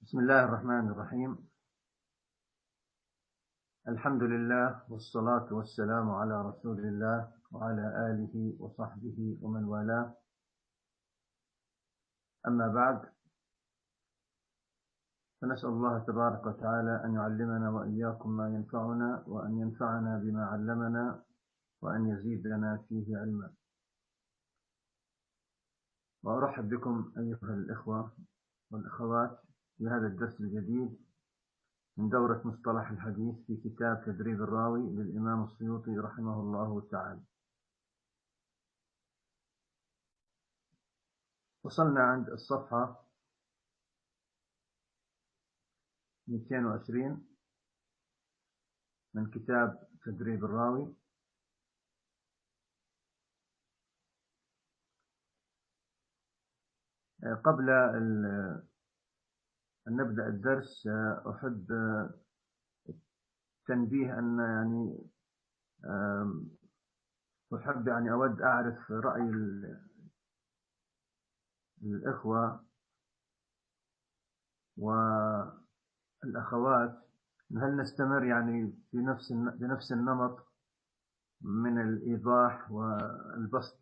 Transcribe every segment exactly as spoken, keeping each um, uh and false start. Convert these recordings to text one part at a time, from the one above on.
بسم الله الرحمن الرحيم. الحمد لله والصلاة والسلام على رسول الله وعلى آله وصحبه ومن والاه. أما بعد، فنسأل الله تبارك وتعالى أن يعلمنا وإياكم ما ينفعنا، وأن ينفعنا بما علمنا، وأن يزيدنا فيه علما. وأرحب بكم أيها الإخوة والأخوات في هذا الدرس الجديد من دورة مصطلح الحديث في كتاب تدريب الراوي للإمام السيوطي رحمه الله تعالى. وصلنا عند الصفحة مئتين وعشرين من كتاب تدريب الراوي. قبل أن نبدأ الدرس أحب تنبيه أن يعني أحب يعني أود أعرف رأي الإخوة والأخوات، هل نستمر يعني في نفس بنفس النمط من الإيضاح والبسط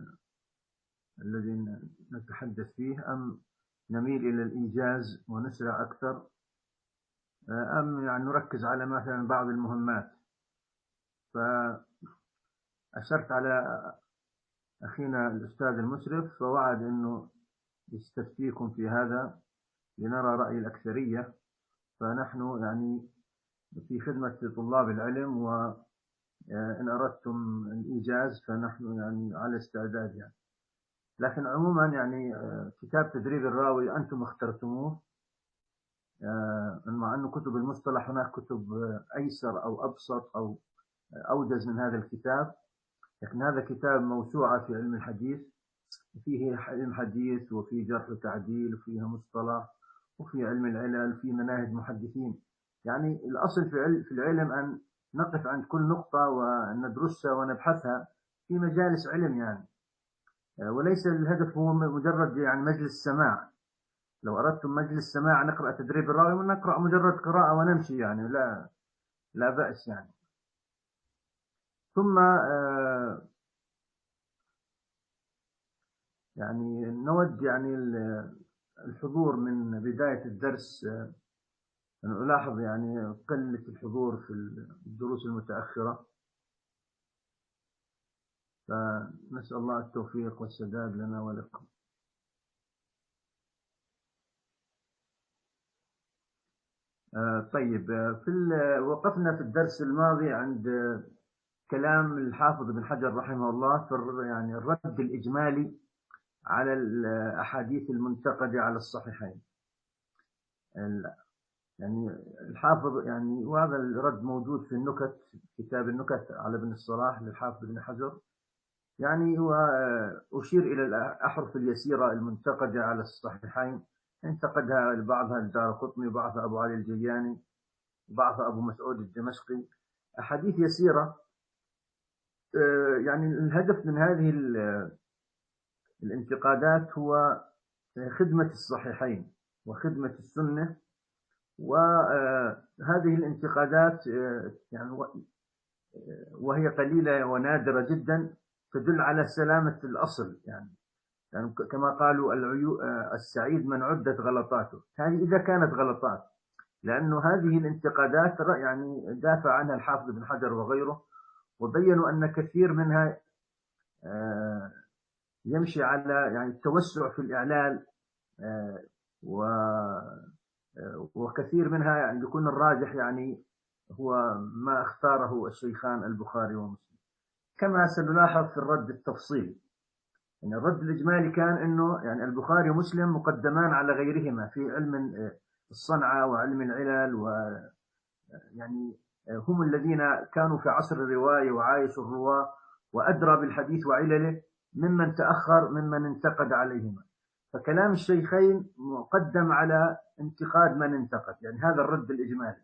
الذي نتحدث فيه، أم نميل إلى الإيجاز ونسرع أكثر، أم يعني نركز على مثلا بعض المهمات. فأشرت على أخينا الأستاذ المشرف فوعد أنه يستفتيكم في هذا لنرى رأي الأكثرية، فنحن يعني في خدمة طلاب العلم، وإن أردتم الإيجاز فنحن يعني على استعداد يعني. لكن عموما يعني كتاب تدريب الراوي أنتم اخترتموه، مع أن كتب المصطلح هناك كتب أيسر أو أبسط أو أوجز من هذا الكتاب، لكن هذا كتاب موسوعة في علم الحديث، فيه علم حديث وفيه جرح وتعديل وفيه مصطلح وفيه علم العلل وفيه مناهج محدثين. يعني الأصل في العلم أن نقف عند كل نقطة وندرسها ونبحثها في مجالس علم يعني، وليس الهدف هو مجرد يعني مجلس سماع. لو أردتم مجلس سماع نقرأ تدريب الراوي ونقرأ مجرد قراءة ونمشي يعني، لا لا بأس يعني. ثم يعني نود يعني الحضور من بداية الدرس. أنا ألاحظ يعني قلة الحضور في الدروس المتأخرة، فنسأل الله التوفيق والسداد لنا ولكم. طيب، في وقفنا في الدرس الماضي عند كلام الحافظ ابن حجر رحمه الله في يعني الرد الإجمالي على الأحاديث المنتقدة على الصحيحين. يعني الحافظ يعني، وهذا الرد موجود في النكت، كتاب النكت على ابن الصلاح للحافظ ابن حجر. يعني وأشير إلى الأحرف اليسيرة المنتقدة على الصحيحين، انتقدها بعضها الدارقطني وبعضها أبو علي الجياني وبعضها أبو مسعود الدمشقي، أحاديث يسيرة. يعني الهدف من هذه الانتقادات هو خدمة الصحيحين وخدمة السنة، وهذه الانتقادات يعني وهي قليلة ونادرة جدا تدل على سلامة الأصل يعني. يعني كما قالوا العيو السعيد من عدت غلطاته، هذه إذا كانت غلطات، لأنه هذه الانتقادات يعني دافع عنها الحافظ ابن حجر وغيره، وبينوا أن كثير منها يمشي على يعني التوسع في الإعلال، وكثير منها يعني يكون الراجح يعني هو ما اختاره الشيخان البخاري ومسلم. كما سنلاحظ في الرد التفصيلي، يعني الرد الإجمالي كان أنه يعني البخاري ومسلم مقدمان على غيرهما في علم الصنعة وعلم العلل، ويعني هم الذين كانوا في عصر الرواية وعايشوا الرواة وأدرى بالحديث وعلله ممن تأخر ممن انتقد عليهما. فكلام الشيخين مقدم على انتقاد من انتقد، يعني هذا الرد الإجمالي.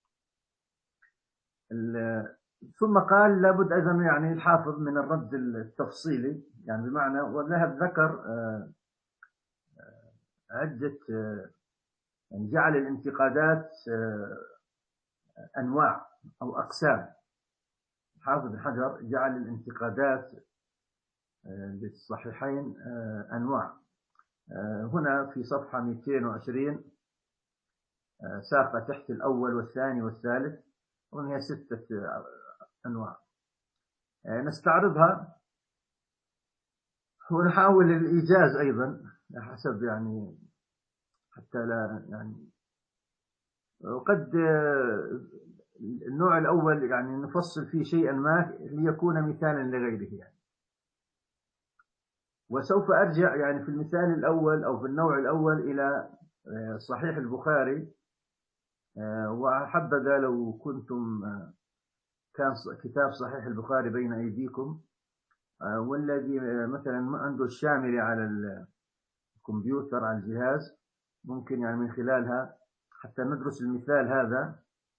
ثم قال لابد أيضا يعني الحافظ من الرد التفصيلي، يعني بمعنى وذهب ذكر عدة يعني جعل الانتقادات أنواع أو أقسام. حافظ بن حجر جعل الانتقادات للصحيحين أنواع. هنا في صفحة مئتين وعشرين ساق تحت الأول والثاني والثالث، وهي ستة أنواع نستعرضها ونحاول الإيجاز أيضا حسب يعني حتى لا يعني. وقد النوع الأول يعني نفصل فيه شيئا ما ليكون مثالا لغيره يعني. وسوف أرجع يعني في المثال الأول أو في النوع الأول إلى صحيح البخاري، وحبذا لو كنتم كان كتاب صحيح البخاري بين أيديكم، والذي مثلا ما عنده الشاملة على الكمبيوتر على الجهاز ممكن يعني من خلالها حتى ندرس المثال هذا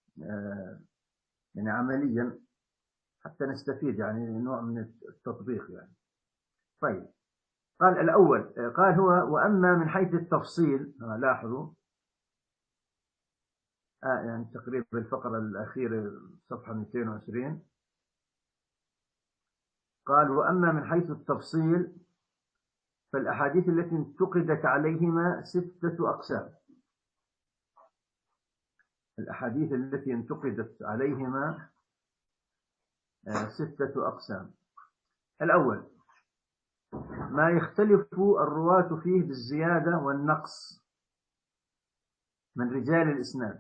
يعني عمليا حتى نستفيد يعني نوع من التطبيق يعني. طيب، قال الأول قال هو وأما من حيث التفصيل، لاحظوا آه يعني تقريبا الفقرة الأخيرة صفحة مئتين وعشرين، قال وأما من حيث التفصيل فالأحاديث التي انتقدت عليهما ستة أقسام. الأحاديث التي انتقدت عليهما ستة أقسام. الأول ما يختلف الرواة فيه بالزيادة والنقص من رجال الإسناد.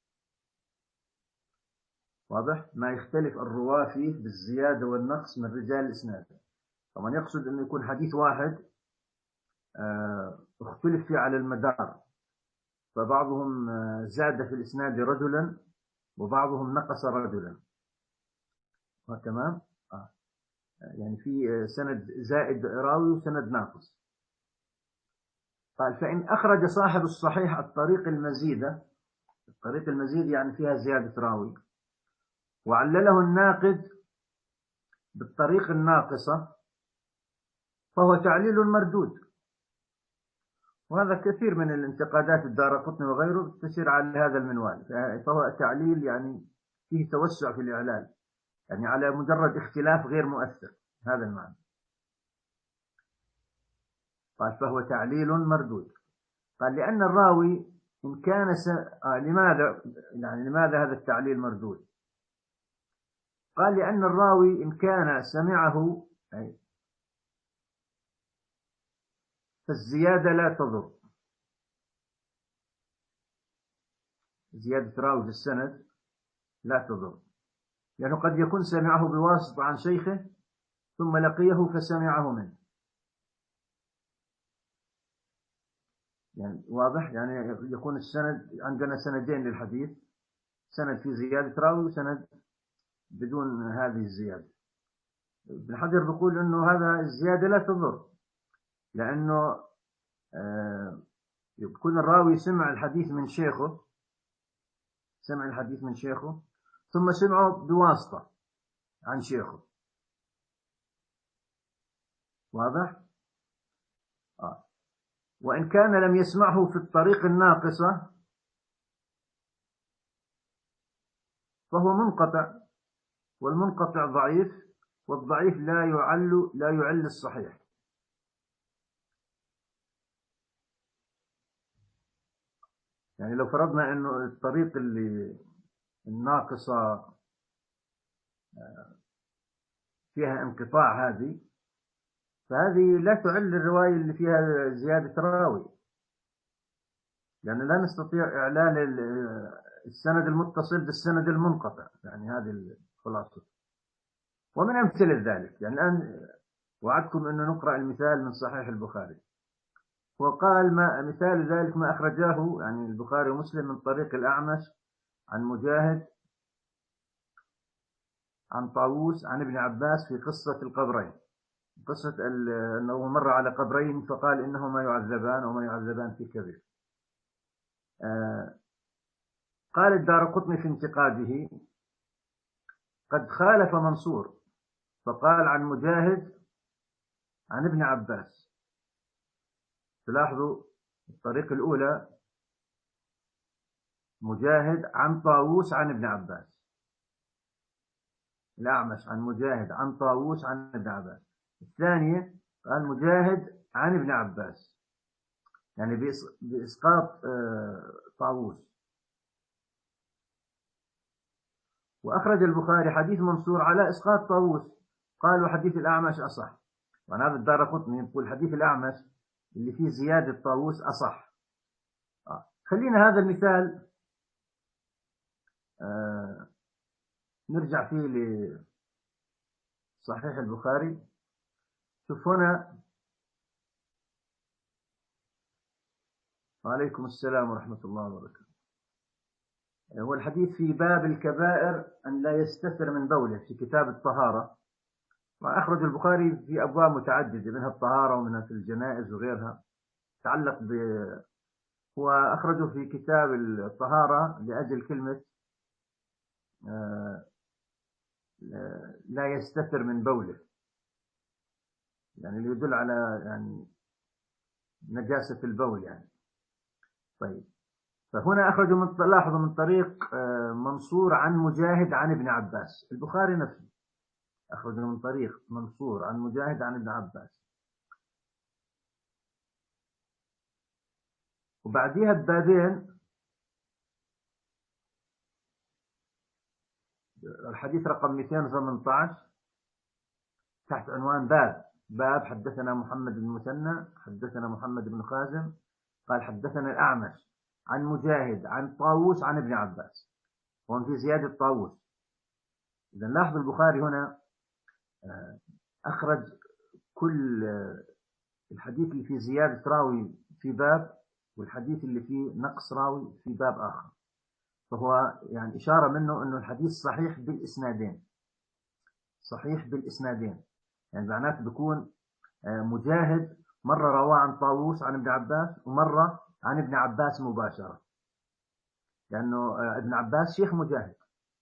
واضح؟ ما يختلف الرواة فيه بالزيادة والنقص من رجال الإسناد. طبعا يقصد أنه يكون حديث واحد اختلف فيه على المدار، فبعضهم زاد في الإسناد رجلا وبعضهم نقص رجلا. تمام؟ آه. يعني في سند زائد راوي وسند ناقص. قال فإن أخرج صاحب الصحيح الطريق المزيدة، الطريق المزيد يعني فيها زيادة راوي، وعلله الناقد بالطريق الناقصة فهو تعليل مردود. وهذا كثير من الانتقادات الدارقطني وغيره تسير على هذا المنوال، فهو تعليل يعني فيه توسع في الإعلال، يعني على مجرد اختلاف غير مؤثر، هذا المعنى. قال فهو تعليل مردود. قال لأن الراوي إن كان س... آه لماذا يعني لماذا هذا التعليل مردود؟ قال لأن الراوي إن كان سمعه أي فالزيادة لا تضر. زيادة راوي في السند لا تضر، لأنه يعني قد يكون سمعه بواسطة عن شيخه ثم لقيه فسمعه منه. يعني واضح، يعني يكون السند عندنا سندين للحديث، سند في زيادة راوي وسند بدون هذه الزيادة. ابن حجر بيقول إنه هذا الزيادة لا تضر، لأنه آه يكون الراوي سمع الحديث من شيخه، سمع الحديث من شيخه ثم سمعه بواسطة عن شيخه. واضح؟ آه. وإن كان لم يسمعه في الطريق الناقصة فهو منقطع، والمنقطع ضعيف، والضعيف لا يعل لا يعل الصحيح. يعني لو فرضنا إنه الطريق اللي الناقصة فيها انقطاع هذه، فهذه لا تعل الرواية اللي فيها زيادة راوي، لأن يعني لا نستطيع إعلان السند المتصل بالسند المنقطع. يعني هذه الخلاصة. ومن أمثلة ذلك يعني الآن وعدكم أنه نقرأ المثال من صحيح البخاري. وقال ما مثال ذلك ما أخرجاه يعني البخاري ومسلم من طريق الأعمش عن مجاهد عن طاووس عن ابن عباس في قصة القبرين، قصة أنه مر على قبرين فقال إنهما يعذبان وما يعذبان في كبير. آه قال الدارقطني في انتقاده قد خالف منصور فقال عن مجاهد عن ابن عباس. تلاحظوا الطريقة الأولى مجاهد عن طاووس عن ابن عباس. الأعمش عن مجاهد عن طاووس عن ابن عباس. الثانية قال مجاهد عن ابن عباس، يعني بإسقاط طاووس. وأخرج البخاري حديث منصور على إسقاط طاووس، قال وحديث الأعمش أصح. وعن هذا الدارقطني يقول حديث الأعمش اللي فيه زيادة طاووس أصح. آه. خلينا هذا المثال آه نرجع فيه لصحيح البخاري. شوف هنا، وعليكم السلام ورحمة الله وبركاته. هو الحديث في باب الكبائر أن لا يستتر من بوله في كتاب الطهارة، وأخرج البخاري في أبواب متعددة منها الطهارة ومنها في الجنائز وغيرها تعلق ب هو أخرجه في كتاب الطهارة لأجل كلمة لا يستتر من بوله، يعني اللي يدل على يعني نجاسة البول يعني. طيب، فهنا أخرجه من لاحظوا من طريق منصور عن مجاهد عن ابن عباس. البخاري نفسه أخرجه من طريق منصور عن مجاهد عن ابن عباس. وبعديها ببابين، الحديث رقم مئتين وثمانية عشر تحت عنوان باب باب حدثنا محمد بن مثنى حدثنا محمد بن خازم قال حدثنا الأعمش عن مجاهد عن طاووس عن ابن عباس، وهم في زيادة طاووس. إذا لاحظ البخاري هنا أخرج كل الحديث اللي فيه زيادة راوي في باب، والحديث اللي فيه نقص راوي في باب آخر. فهو يعني إشارة منه أنه الحديث صحيح بالإسنادين، صحيح بالإسنادين، يعني معناته بيكون مجاهد مرة رواه عن طاووس عن ابن عباس ومرة عن ابن عباس مباشرة، لأنه ابن عباس شيخ مجاهد،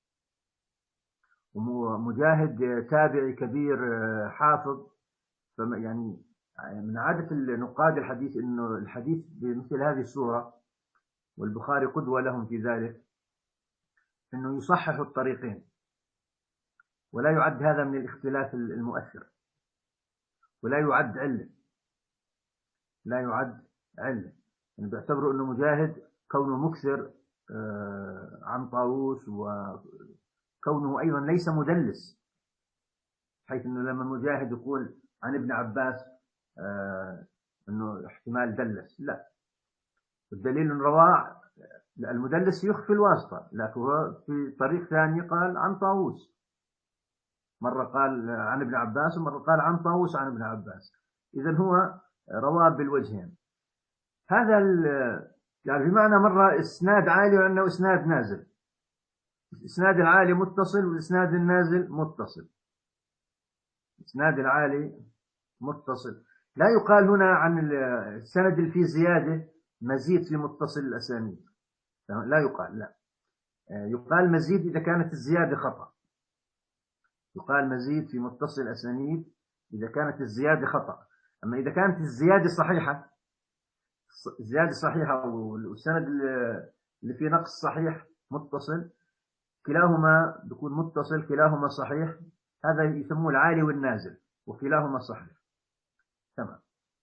ومجاهد تابعي كبير حافظ. يعني من عادة نقاد الحديث أنه الحديث بمثل هذه الصورة، والبخاري قدوة لهم في ذلك، أنه يصحح الطريقين، ولا يعد هذا من الاختلاف المؤثر، ولا يعد علة، لا يعد علة. يعني بيعتبروا أنه مجاهد كونه مكثر عن طاووس، وكونه أيضا ليس مدلس، حيث أنه لما مجاهد يقول عن ابن عباس أنه احتمال دلس، لا، الدليل أن رواه المدلس يخفي الواسطة، لكن هو في طريق ثاني قال عن طاووس، مرة قال عن ابن عباس ومرة قال عن طاووس عن ابن عباس. إذن هو رواه بالوجهين. هذا يعني بمعنى مرة إسناد عالي وأنه إسناد نازل، إسناد العالي متصل والإسناد النازل متصل. إسناد العالي متصل، لا يقال هنا عن السند اللي فيه زيادة مزيد في متصل الأسانيد، لا يقال، لا، يقال مزيد إذا كانت الزيادة خطأ، يقال مزيد في متصل الأسانيد إذا كانت الزيادة خطأ. أما إذا كانت الزيادة صحيحة، الزيادة صحيحة والسند اللي فيه نقص صحيح متصل، كلاهما بيكون متصل، كلاهما صحيح، هذا يسموه العالي والنازل، وكلاهما صحيح. تمام.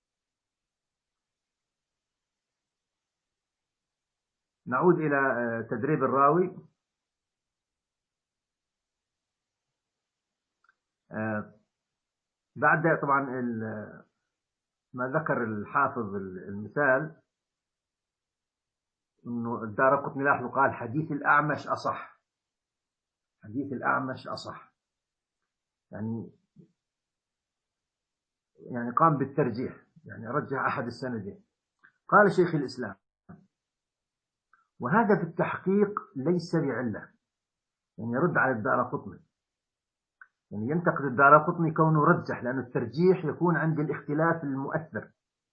نعود إلى تدريب الراوي. بعد طبعا ما ذكر الحافظ المثال انه الدارقطني لاحظوا قال حديث الأعمش أصح، حديث الأعمش أصح، يعني يعني قام بالترجيح، يعني رجح أحد السندين. قال شيخ الإسلام وهذا في التحقيق ليس بعلة، يعني يرد على الدارقطني، يعني ينتقد الدارقطني كونه رجح، لأن الترجيح يكون عند الاختلاف المؤثر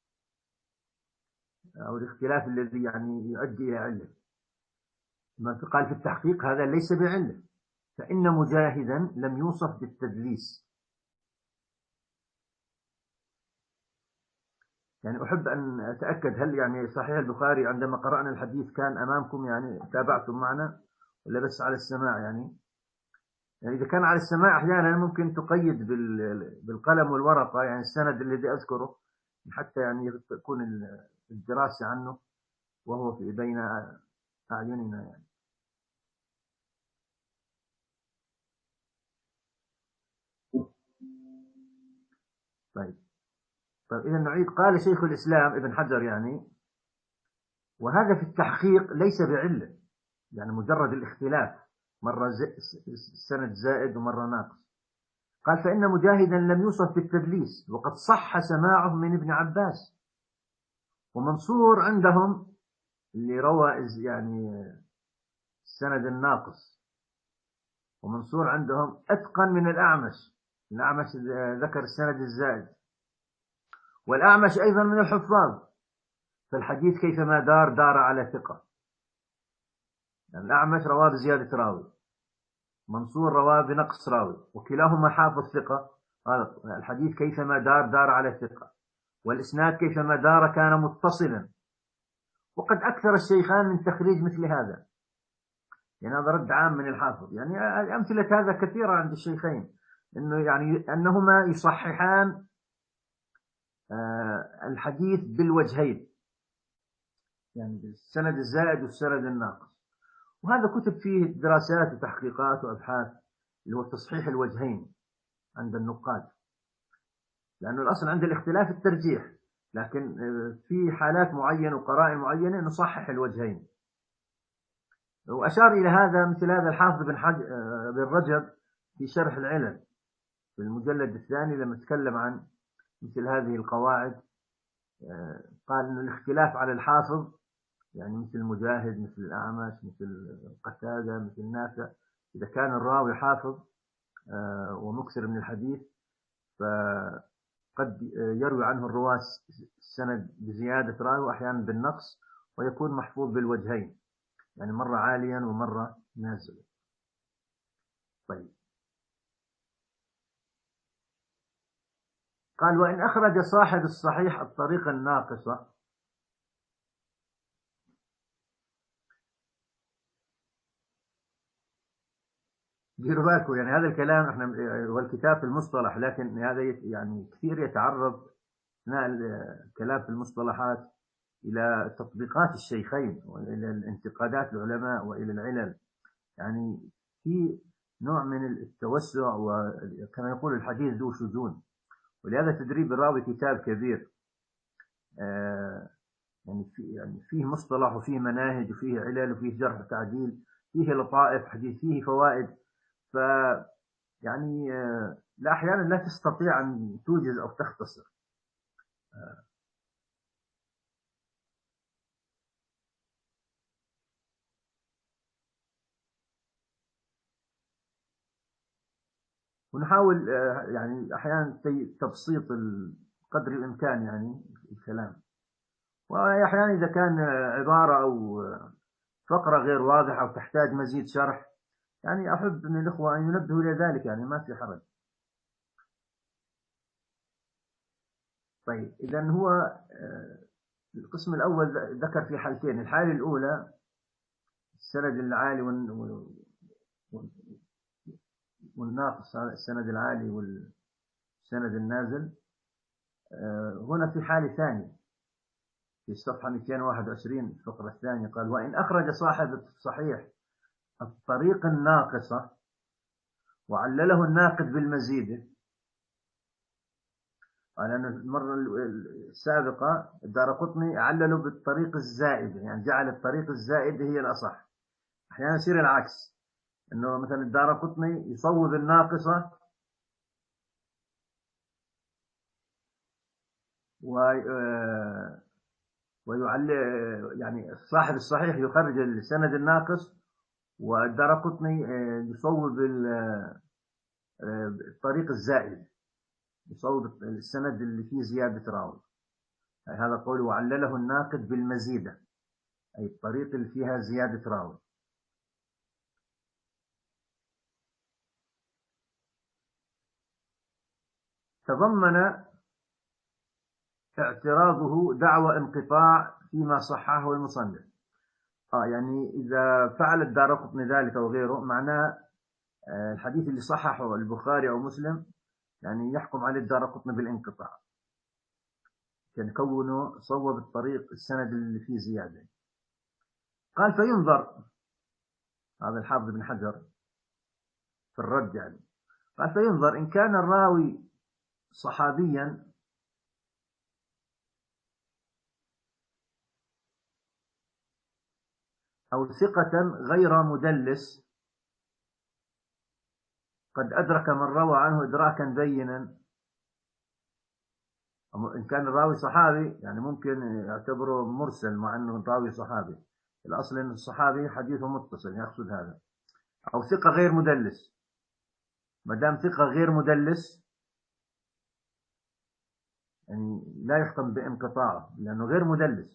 أو الاختلاف الذي يعني يؤدي إلى علة. ما قال في التحقيق هذا ليس بعلة، فإن مجاهدا لم يوصف بالتدليس. يعني أحب أن أتأكد هل يعني صحيح البخاري عندما قرأنا الحديث كان أمامكم، يعني تابعتم معنا ولا بس على السماع؟ يعني يعني إذا كان على السماع أحيانا ممكن تقيد بالقلم والورقة يعني السند الذي أذكره، حتى يعني تكون الدراسة عنه وهو في بين أعيننا يعني. طيب طيب إذا نعيد. قال شيخ الإسلام ابن حجر يعني، وهذا في التحقيق ليس بعلة، يعني مجرد الاختلاف، مرة السند زائد ومرة ناقص. قال فإن مجاهدا لم يوصف بالتدليس وقد صح سماعه من ابن عباس، ومنصور عندهم اللي روى يعني السند الناقص، ومنصور عندهم أتقن من الأعمش. الأعمش ذكر السند الزائد، والأعمش أيضا من الحفاظ، فالحديث كيفما دار دار على ثقة. يعني الأعمش رواه بزيادة راوي، منصور رواه بنقص راوي، وكلاهما حافظ ثقة. قال الحديث كيفما دار دار على ثقة، والإسناد كيفما دار كان متصلا. وقد أكثر الشيخان من تخريج مثل هذا، يعني هذا رد عام من الحافظ. يعني أمثلة هذا كثيرة عند الشيخين، إنه يعني أنهما يصححان الحديث بالوجهين، يعني السند الزائد والسند الناقص. وهذا كتب فيه دراسات وتحقيقات وأبحاث، اللي هو تصحيح الوجهين عند النقاد، لأنه الأصل عند الاختلاف الترجيح، لكن في حالات معينة وقرائن معينة نصحح الوجهين. وأشار إلى هذا مثل هذا الحافظ بن, حج... بن رجب في شرح العلل في المجلد الثاني، لما تكلم عن مثل هذه القواعد قال أن الاختلاف على الحافظ، يعني مثل مجاهد، مثل الأعمش، مثل قتادة، مثل نافع، إذا كان الراوي حافظ ومكثر من الحديث فقد يروي عنه الرواة السند بزيادة راوي وأحيانا بالنقص، ويكون محفوظ بالوجهين، يعني مرة عاليا ومرة نازلا. طيب قال وإن أخرج صاحب الصحيح الطريقة الناقصة. ديروا بالكم، يعني هذا الكلام احنا والكتاب في المصطلح، لكن هذا يعني كثير يتعرض اثناء الكلام في المصطلحات الى تطبيقات الشيخين والى الانتقادات العلماء والى العلل، يعني في نوع من التوسع، وكما يقول الحديث ذو شذون. ولهذا تدريب الراوي كتاب كبير، آه يعني في يعني فيه مصطلح وفيه مناهج وفيه علل وفيه جرح وتعديل، فيه لطائف حديث، فيه فوائد. ف يعني لا أحيانا لا تستطيع أن توجز أو تختصر. ونحاول يعني أحيانا تبسيط قدر الإمكان يعني الكلام، وأحيانا إذا كان عبارة أو فقرة غير واضحة أو تحتاج مزيد شرح، يعني أحب من الإخوة أن ينبهوا إلى ذلك، يعني ما في حرج. طيب إذا هو القسم الأول ذكر في حالتين. الحالة الأولى السند العالي والناقص، السند العالي والسند النازل. هنا في حالة ثانية في الصفحة مئتين وواحد وعشرين الفقرة الثانية، قال وإن أخرج صاحب الصحيح الطريق الناقصة وعلله الناقد بالمزيد. قال أن المرة السابقة الدارقطني علله بالطريق الزائد، يعني جعل الطريق الزائد هي الأصح. أحيانا يصير العكس، أنه مثلا الدارقطني يصوب الناقصة و ويعلق، يعني صاحب الصحيح يخرج السند الناقص، والدارقطني يصوب الطريق الزائد، يصوب السند اللي فيه زيادة راوي. هذا قول وعلله الناقد بالمزيدة، أي الطريق اللي فيها زيادة راوي. تضمن اعتراضه دعوى انقطاع فيما صححه المصنف. آه يعني إذا فعل الدارقطني ذلك أو غيره معناه آه الحديث اللي صححه البخاري أو مسلم يعني يحكم عليه الدارقطني بالانقطاع، يعني كونه صوب الطريق السند اللي فيه زيادة. قال فينظر، هذا الحافظ بن حجر في الرد يعني، قال فينظر إن كان الراوي صحابيا أو ثقة غير مدلس قد أدرك من روى عنه إدراكا بينا. إن كان الراوي صحابي يعني ممكن يعتبره مرسل مع أنه راوي صحابي، الأصل أن الصحابي حديثه متصل يقصد هذا. أو ثقة غير مدلس، ما دام ثقة غير مدلس يعني لا يحكم بانقطاعه لأنه غير مدلس.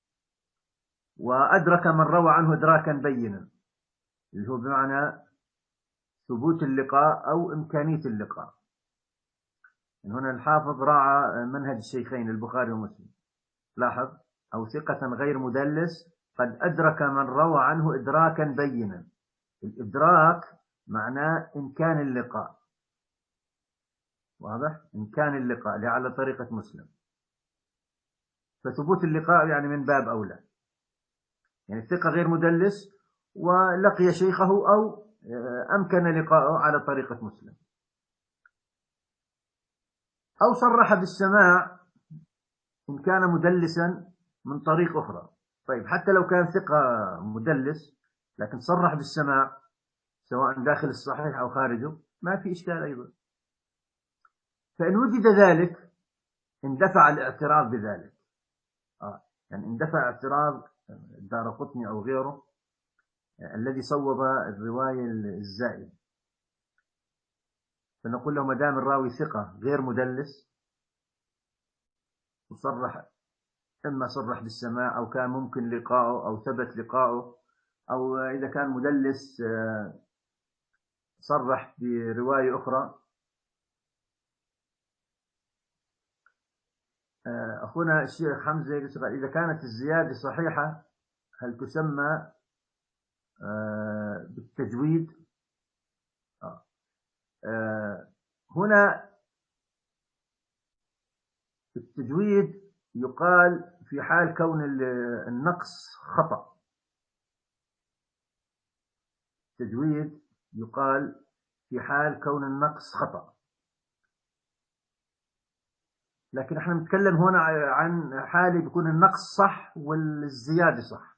وأدرك من روى عنه إدراكا بينا اللي هو بمعنى ثبوت اللقاء أو إمكانية اللقاء. يعني هنا الحافظ راعى منهج الشيخين البخاري ومسلم، لاحظ أو ثقة غير مدلس قد أدرك من روى عنه إدراكا بينا. الإدراك معناه إمكان اللقاء، واضح؟ إمكان اللقاء اللي على طريقة مسلم، فثبوت اللقاء يعني من باب أولى. يعني الثقة غير مدلس ولقي شيخه أو أمكن لقاءه على طريقة مسلم، أو صرح بالسماع إن كان مدلسا من طريق أخرى. طيب حتى لو كان ثقة مدلس لكن صرح بالسماع سواء داخل الصحيح أو خارجه ما في إشكال أيضا. فإن وجد ذلك اندفع الاعتراض بذلك. آه. يعني اندفع اعتراض الدارقطني أو غيره آه. الذي صوب الرواية الزائدة، فنقول له ما دام الراوي ثقة غير مدلس وصرح، إما صرح بالسماع أو كان ممكن لقاؤه أو ثبت لقاؤه، أو إذا كان مدلس صرح برواية أخرى. أخونا الشيخ حمزة إذا كانت الزيادة صحيحة هل تسمى بالتجويد؟ هنا التجويد يقال في حال كون النقص خطأ. التجويد يقال في حال كون النقص خطأ، لكن احنا نتكلم هنا عن حالة بيكون النقص صح والزيادة صح.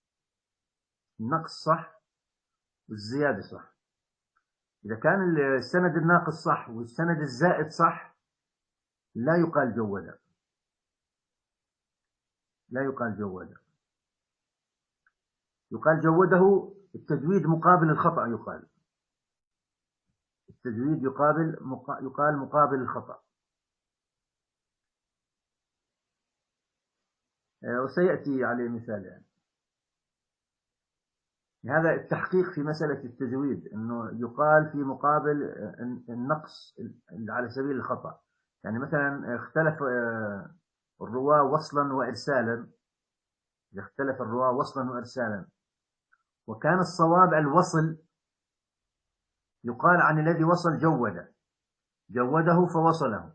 النقص صح والزيادة صح. إذا كان السند الناقص صح والسند الزائد صح لا يقال جودا، لا يقال جودا، يقال جوده. التجويد مقابل الخطأ، يقال التجويد يقابل مقا... يقال مقابل الخطأ. وسيأتي عليه مثال. يعني هذا التحقيق في مسألة التجويد أنه يقال في مقابل النقص على سبيل الخطأ. يعني مثلا اختلف الرواة وصلا وإرسالا، اختلف الرواة وصلا وإرسالا وكان الصواب الوصل، يقال عن الذي وصل جوده جوده فوصله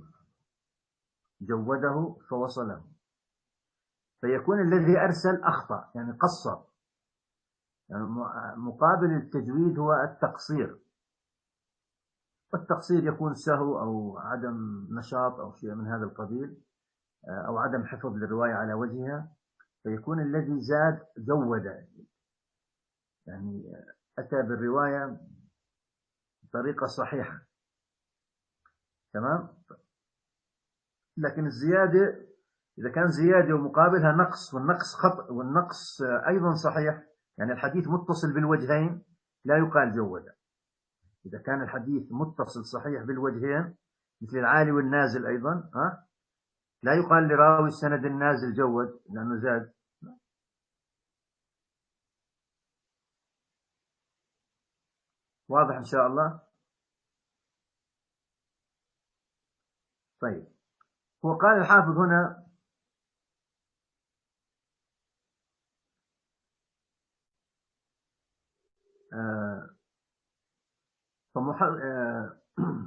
جوده فوصله فيكون الذي أرسل أخطأ يعني قصر. يعني مقابل التجويد هو التقصير، والتقصير يكون سهو أو عدم نشاط أو شيء من هذا القبيل، أو عدم حفظ للرواية على وجهها، فيكون الذي زاد جود، يعني أتى بالرواية بطريقة صحيحة تمام. لكن الزيادة إذا كان زيادة ومقابلها نقص والنقص خطأ والنقص أيضا صحيح، يعني الحديث متصل بالوجهين لا يقال جودة. إذا كان الحديث متصل صحيح بالوجهين مثل العالي والنازل أيضا ها لا يقال لراوي السند النازل جود لأنه زاد. واضح إن شاء الله. طيب وقال الحافظ هنا آه فمح... آه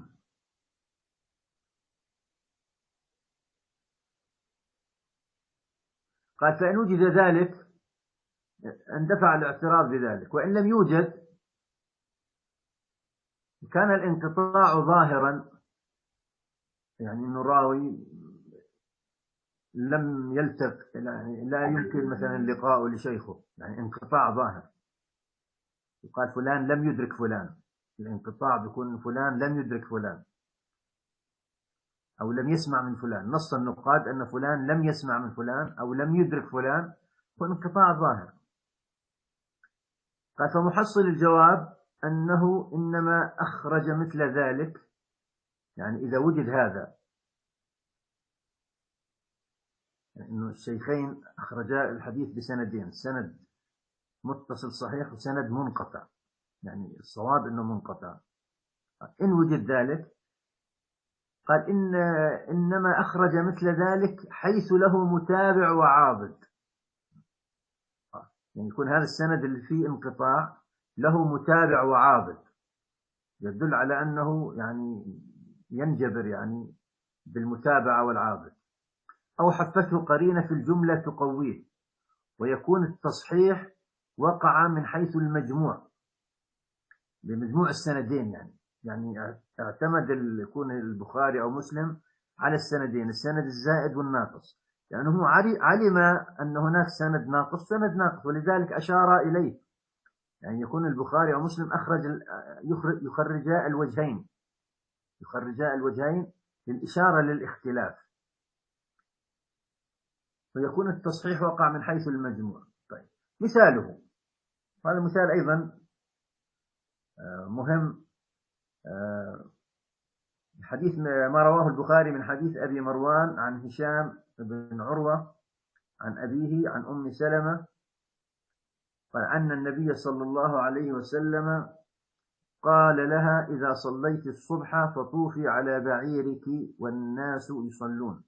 قال فإن وجد ذلك اندفع الاعتراض بذلك، وإن لم يوجد كان الانقطاع ظاهرا، يعني أنه راوي لم يلتق، يعني لا يمكن مثلا لقاء لشيخه، يعني انقطاع ظاهر. يقال فلان لم يدرك فلان، الانقطاع بيكون فلان لم يدرك فلان أو لم يسمع من فلان. نص النقاد أن فلان لم يسمع من فلان أو لم يدرك فلان، هو انقطاع ظاهر. قال فمحصل الجواب أنه إنما أخرج مثل ذلك، يعني إذا وجد هذا، يعني إنه الشيخين أخرجا الحديث بسندين، سند متصل صحيح وسند منقطع، يعني الصواب إنه منقطع. إن وجد ذلك قال إن إنما أخرج مثل ذلك حيث له متابع وعاضد، يعني يكون هذا السند اللي فيه انقطاع له متابع وعاضد، يدل على أنه يعني ينجبر يعني بالمتابعة والعاضد، أو حفته قرينة في الجملة تقويه، ويكون التصحيح وقع من حيث المجموع، بمجموع السندين، يعني يعني اعتمد يكون البخاري أو مسلم على السندين، السند الزائد والناقص، لأنه علم أن هناك سند ناقص سند ناقص، ولذلك أشار إليه، يعني يكون البخاري أو مسلم أخرج يخرجا الوجهين يخرجا الوجهين للإشارة للاختلاف، فيكون التصحيح وقع من حيث المجموع. طيب مثاله، هذا مثال أيضا مهم، حديث ما رواه البخاري من حديث أبي مروان عن هشام بن عروة عن أبيه عن أم سلمة قال أن النبي صلى الله عليه وسلم قال لها إذا صليت الصبح فطوفي على بعيرك والناس يصلون.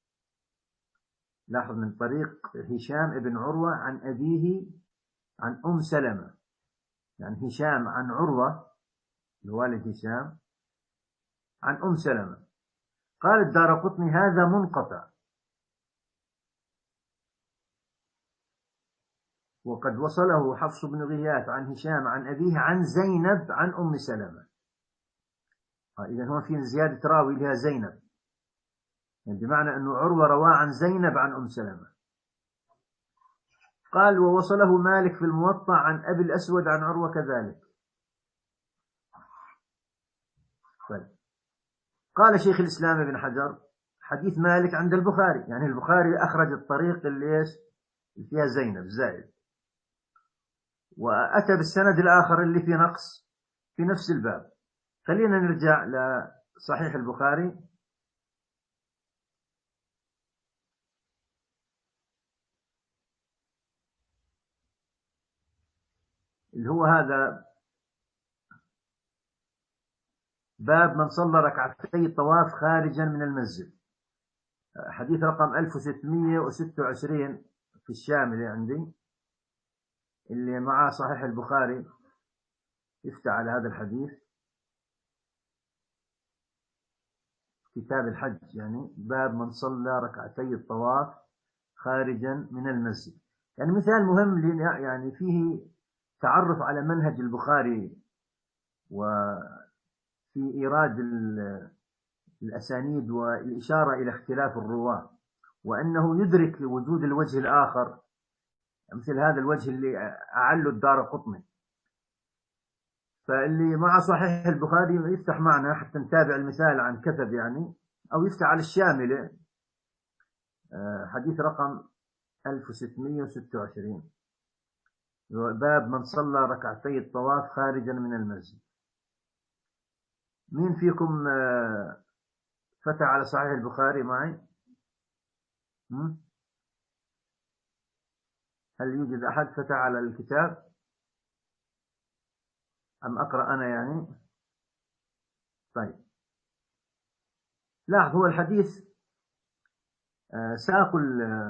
لاحظ من طريق هشام بن عروة عن أبيه عن أم سلمة، يعني هشام عن عروة الوالد هشام عن أم سلمة. قال الدارقطني هذا منقطع، وقد وصله حفص بن غياث عن هشام عن أبيه عن زينب عن أم سلمة. إذا هو في زيادة راوي لها زينب، يعني بمعنى أنه عروة رواه عن زينب عن أم سلمة. قال ووصله مالك في الموطأ عن أبي الأسود عن عروة كذلك. طيب. قال شيخ الإسلام ابن حجر حديث مالك عند البخاري، يعني البخاري أخرج الطريق اللي إيش فيها زينب زائد، وأتى بالسند الآخر اللي فيه نقص في نفس الباب. خلينا نرجع لصحيح البخاري. اللي هو هذا باب من صلى ركعتي الطواف خارجا من المسجد، حديث رقم ألف وستمئة وستة وعشرين في الشامل عندي، اللي معاه صحيح البخاري يفتح على هذا الحديث كتاب الحج، يعني باب من صلى ركعتي الطواف خارجا من المسجد. يعني مثال مهم، يعني فيه تعرف على منهج البخاري وفي إيراد الأسانيد والإشارة إلى اختلاف الرواة، وأنه يدرك وجود الوجه الآخر، مثل هذا الوجه اللي أعله الدارقطني. فاللي مع صحيح البخاري يفتح معنا حتى نتابع المثال عن كثب، يعني أو يفتح على الشاملة حديث رقم ألف وستمئة وستة وعشرين باب من صلى ركعتي الطواف خارجا من المسجد. مين فيكم فتح على صحيح البخاري معي؟ هل يوجد أحد فتح على الكتاب أم أقرأ أنا يعني؟ طيب لاحظ، هو الحديث ساقوا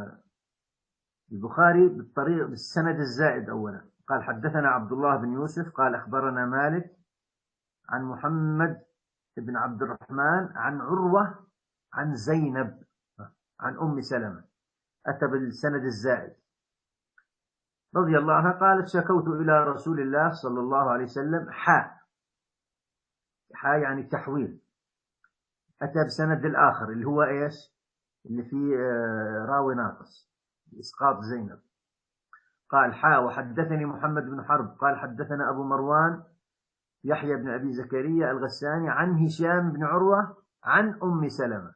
البخاري بالطريق بالسند الزائد أولا. قال حدثنا عبد الله بن يوسف قال أخبرنا مالك عن محمد بن عبد الرحمن عن عروة عن زينب عن أم سلمة، أتى بالسند الزائد رضي الله عنها قالت شكوت إلى رسول الله صلى الله عليه وسلم حاء حاء يعني تحويل، أتى بسند الآخر اللي هو إيش اللي فيه راوي ناقص إسقاط زينب. قال حاء وحدثني محمد بن حرب قال حدثنا أبو مروان يحيى بن أبي زكريا الغساني عن هشام بن عروة عن أم سلمة،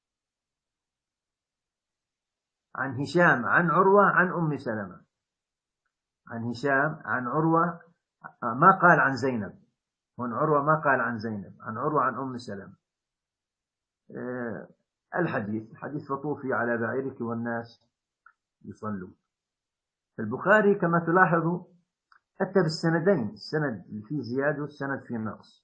عن هشام عن عروة عن أم سلمة، عن هشام عن عروة ما قال عن زينب، هون عروة ما قال عن زينب، عن عروة عن أم سلمة. أه الحديث حديث فطوفي على بعيرك والناس يصلون. البخاري كما تلاحظوا أتى بالسندين، السند اللي فيه زيادة والسند فيه نقص.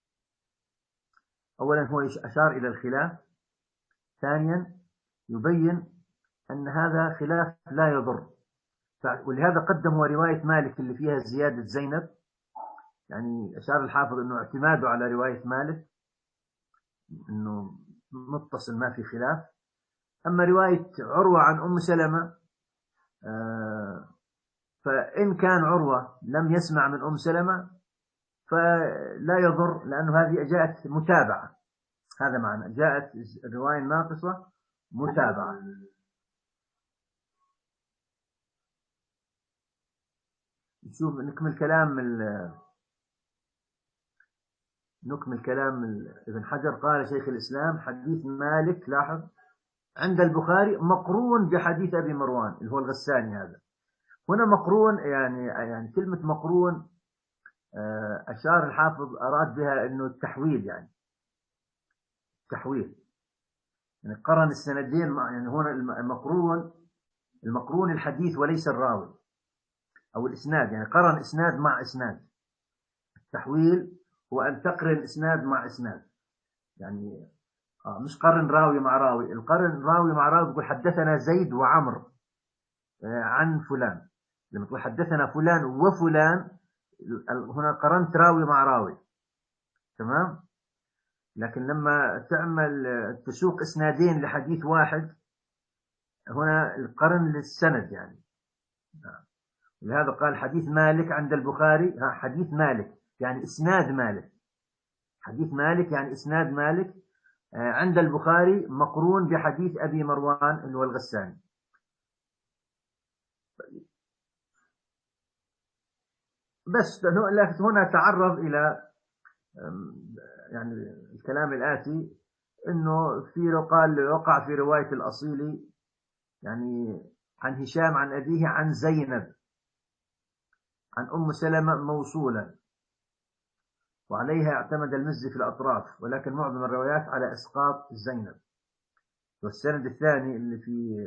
أولا هو أشار إلى الخلاف، ثانيا يبين أن هذا خلاف لا يضر، ولهذا قدموا رواية مالك اللي فيها زيادة زينب، يعني أشار الحافظ أنه اعتماده على رواية مالك أنه متصل ما في خلاف. أما رواية عروة عن أم سلمة فإن كان عروة لم يسمع من أم سلمة فلا يضر، لأنه هذه جاءت متابعة، هذا معنى جاءت الرواية الناقصة متابعة. نشوف نكمل كلام نكمل كلام ابن حجر. قال شيخ الإسلام حديث مالك لاحظ عند البخاري مقرون بحديث أبي مروان اللي هو الغساني، هذا هنا مقرون، يعني يعني كلمة مقرون أشار الحافظ أراد بها أنه التحويل، يعني تحويل يعني قرن السندين مع، يعني هنا المقرون المقرون الحديث وليس الراوي أو الإسناد، يعني قرن إسناد مع إسناد. التحويل هو أن تقرن إسناد مع إسناد، يعني آه مش قرن راوي مع راوي. القرن راوي مع راوي يقول حدثنا زيد وعمر آه عن فلان، لما تقول حدثنا فلان وفلان هنا قرنت راوي مع راوي، تمام. لكن لما تعمل تسوق إسنادين لحديث واحد هنا القرن للسند، يعني لهذا قال حديث مالك عند البخاري، ها حديث مالك يعني إسناد مالك، حديث مالك يعني إسناد مالك عند البخاري مقرون بحديث أبي مروان اللي هو الغساني. بس هنا تعرض إلى يعني الكلام الآتي، إنه في قال وقع في رواية الأصيلي يعني عن هشام عن أبيه عن زينب عن أم سلمة موصولا، وعليها اعتمد المزي في الأطراف، ولكن معظم الروايات على إسقاط زينب. والسند الثاني اللي في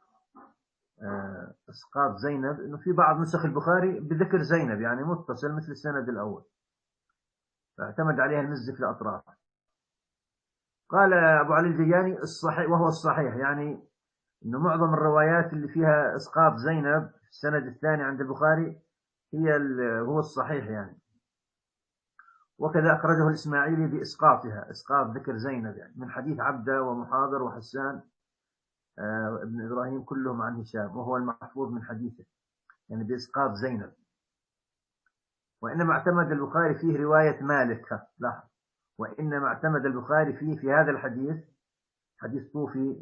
إسقاط زينب إنه في بعض نسخ البخاري بذكر زينب يعني متصل مثل السند الأول، فاعتمد عليها المزي في الأطراف. قال أبو علي الجياني الصحيح، وهو الصحيح يعني إنه معظم الروايات اللي فيها إسقاط زينب في السند الثاني عند البخاري هي هو الصحيح يعني. وكذا أخرجه الإسماعيلي بإسقاطها، إسقاط ذكر زينب يعني من حديث عبدة ومحاضر وحسان آه ابن إبراهيم كلهم عن هشام، وهو المحفوظ من حديثه يعني بإسقاط زينب. وإنما اعتمد البخاري فيه رواية مالك، لاحظ، وإنما اعتمد البخاري فيه في هذا الحديث حديث طوفي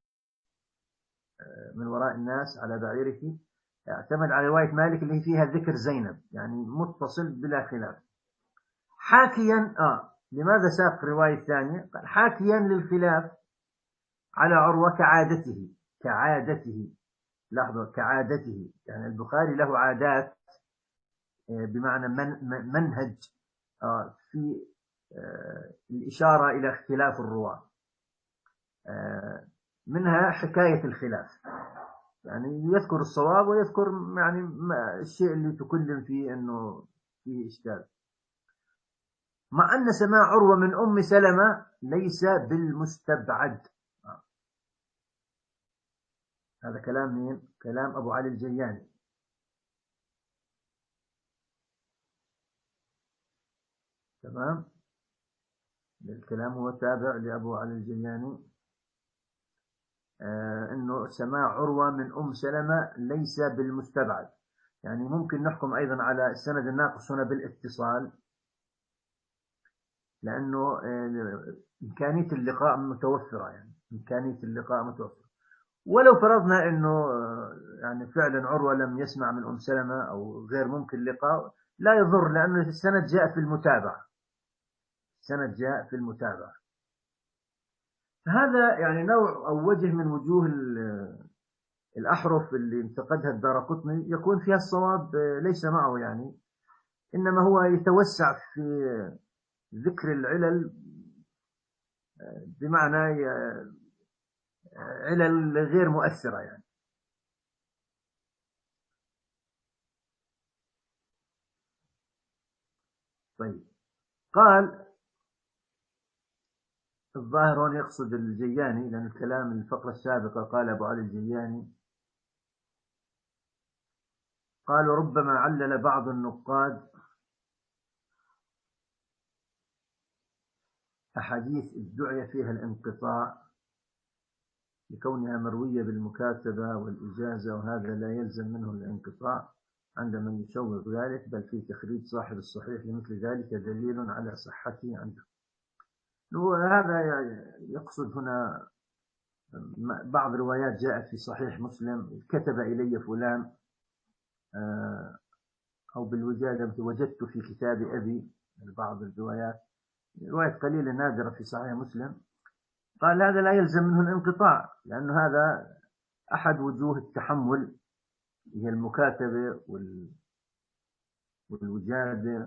من وراء الناس على بعيره، اعتمد على رواية مالك اللي فيها ذكر زينب يعني متصل بلا خلاف، حاكيا آه لماذا ساق رواية ثانية؟ قال حاكيا للخلاف على عروة كعادته، كعادته لاحظوا كعادته، يعني البخاري له عادات بمعنى من منهج آه في آه الإشارة إلى اختلاف الرواة، آه منها حكاية الخلاف، يعني يذكر الصواب ويذكر يعني الشيء اللي تكلم فيه أنه فيه إشكال، مع أن سماع عروة من أم سلمة ليس بالمستبعد. هذا كلام مين؟ كلام أبو علي الجياني. تمام. الكلام هو تابع لأبو علي الجياني. آه إنه سماع عروة من أم سلمة ليس بالمستبعد، يعني ممكن نحكم أيضا على السند الناقص هنا بالاتصال، لأنه آه إمكانية اللقاء متوفرة، يعني إمكانية اللقاء متوفرة. ولو فرضنا أنه آه يعني فعلا عروة لم يسمع من أم سلمة أو غير ممكن لقاء، لا يضر، لأن السند جاء في المتابعة، السند جاء في المتابعة. هذا يعني نوع أو وجه من وجوه الأحرف اللي انتقدها الدارقطني يكون فيها الصواب ليس معه، يعني إنما هو يتوسع في ذكر العلل، بمعنى علل غير مؤثرة يعني. طيب، قال الظاهر هون يقصد الجياني، لأن الكلام الفقرة السابقة قال أبو علي الجياني، قال ربما علل بعض النقاد أحاديث ادعي فيها الانقطاع لكونها مروية بالمكاتبة والإجازة، وهذا لا يلزم منه الانقطاع عند من يشوق ذلك، بل في تخريج صاحب الصحيح لمثل ذلك دليل على صحته عنده. وهذا يقصد هنا بعض روايات جاءت في صحيح مسلم، كتب إلي فلان، أو بالوجادة وجدت في كتاب أبي، بعض الروايات، رواية قليلة نادرة في صحيح مسلم، قال هذا لا يلزم منه الانقطاع، لأن هذا أحد وجوه التحمل، هي المكاتبة والوجادة.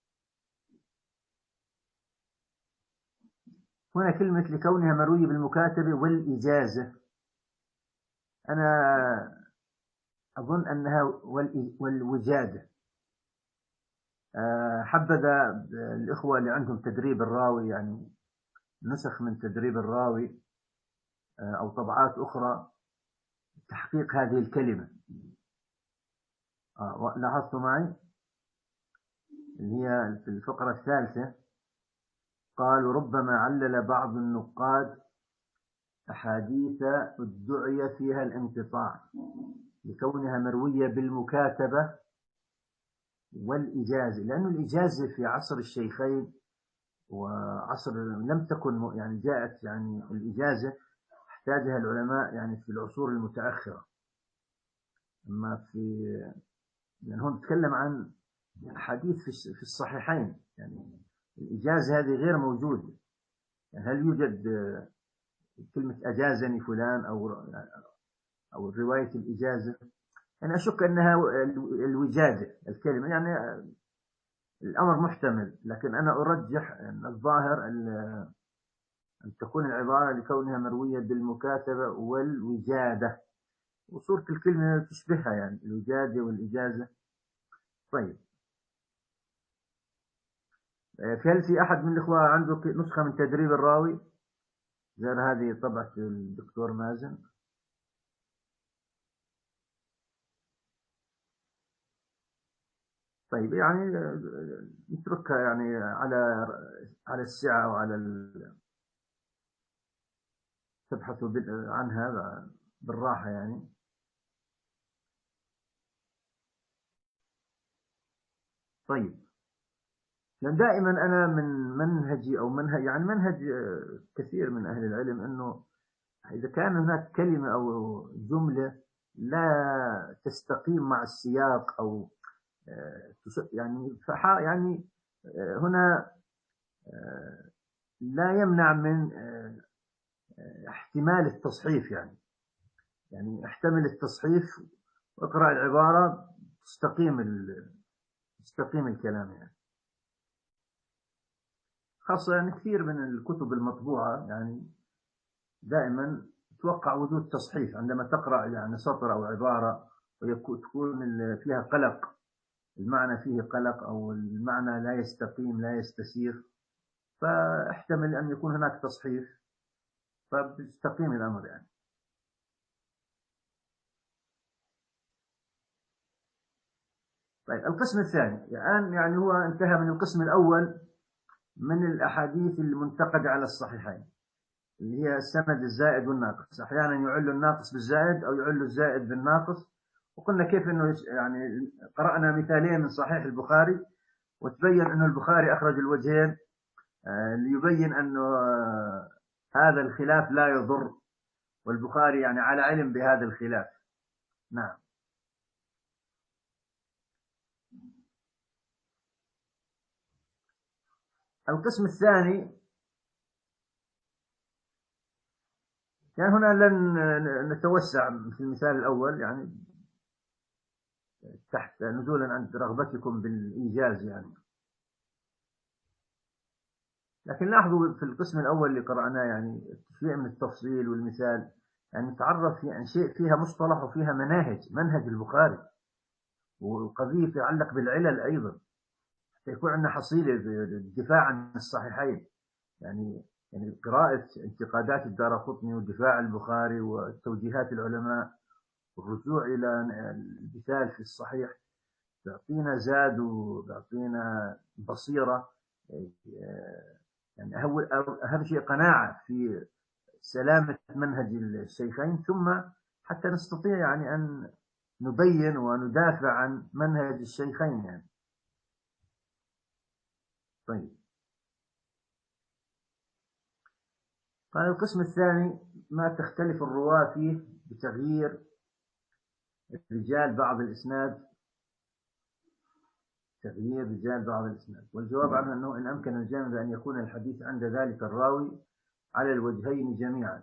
هنا كلمة لكونها مروية بالمكاتبة والإجازة، أنا أظن أنها والوجادة. حبذا الإخوة اللي عندهم تدريب الراوي، يعني نسخ من تدريب الراوي أو طبعات أخرى، تحقيق هذه الكلمة. لاحظتوا معي اللي هي في الفقرة الثالثة، قال ربما علل بعض النقاد أحاديث ادعي فيها الانقطاع لكونها مروية بالمكاتبة والإجازة، لأن الإجازة في عصر الشيخين وعصر لم تكن يعني جاءت، يعني الإجازة احتاجها العلماء يعني في العصور المتأخرة. أما في يعني هون نتكلم عن حديث في الصحيحين، يعني الإجازة هذه غير موجودة. يعني هل يوجد كلمة أجازني فلان أو أو رواية الإجازة؟ أنا أشك أنها الوجادة الكلمة، يعني الأمر محتمل، لكن أنا أرجح أن الظاهر أن تكون العبارة لكونها مروية بالمكاتبة والوجادة، وصورة الكلمة تشبهها، يعني الوجادة والإجازة. طيب، هل في أحد من الإخوة عنده نسخة من تدريب الراوي غير هذه طبعة الدكتور مازن؟ طيب، يعني نتركها يعني على على السعة وعلى ال... تبحثوا عنها بالراحة يعني. طيب، لأن دائما أنا من منهجي أو منهج يعني منهج كثير من أهل العلم، أنه إذا كان هناك كلمة أو جملة لا تستقيم مع السياق أو يعني يعني هنا لا يمنع من احتمال التصحيف، يعني يعني احتمل التصحيف واقرأ العبارة تستقيم تستقيم الكلام، يعني خاصة يعني كثير من الكتب المطبوعة يعني دائما توقع وجود تصحيف عندما تقرأ يعني سطر أو عبارة وتكون فيها قلق، المعنى فيه قلق أو المعنى لا يستقيم لا يستسير، فاحتمل أن يكون هناك تصحيف فبيستقيم الأمر يعني. طيب القسم الثاني الآن يعني هو انتهى من القسم الأول من الأحاديث المنتقدة على الصحيحين، اللي هي السند الزائد والناقص. أحيانا يعل الناقص بالزائد أو يعل الزائد بالناقص. وقلنا كيف أنه يعني قرأنا مثالين من صحيح البخاري، وتبين أنه البخاري أخرج الوجهين ليبين أنه هذا الخلاف لا يضر، والبخاري يعني على علم بهذا الخلاف. نعم. القسم الثاني يعني هنا لن نتوسع في المثال الأول، يعني تحت نزولا عن رغبتكم بالإيجاز يعني. لكن لاحظوا في القسم الأول اللي قرأناه يعني شيء من التفصيل والمثال، يعني نتعرف في عن شيء فيها مصطلح وفيها مناهج، منهج البخاري، والقضية تتعلق بالعلل أيضا، يكون عندنا حصيلة الدفاع عن الصحيحين. يعني يعني قراءة انتقادات الدارقطني ودفاع البخاري وتوجيهات العلماء والرجوع إلى المثال في الصحيح بيعطينا زاد وبيعطينا بصيرة. يعني أهم شيء قناعة في سلامة منهج الشيخين، ثم حتى نستطيع يعني أن نبين وندافع عن منهج الشيخين يعني. طيب، قال القسم الثاني ما تختلف الرواة فيه بتغيير رجال بعض الإسناد، تغيير رجال بعض الإسناد. والجواب عنه أنه إن أمكن الجامع بأن يكون الحديث عند ذلك الراوي على الوجهين جميعا.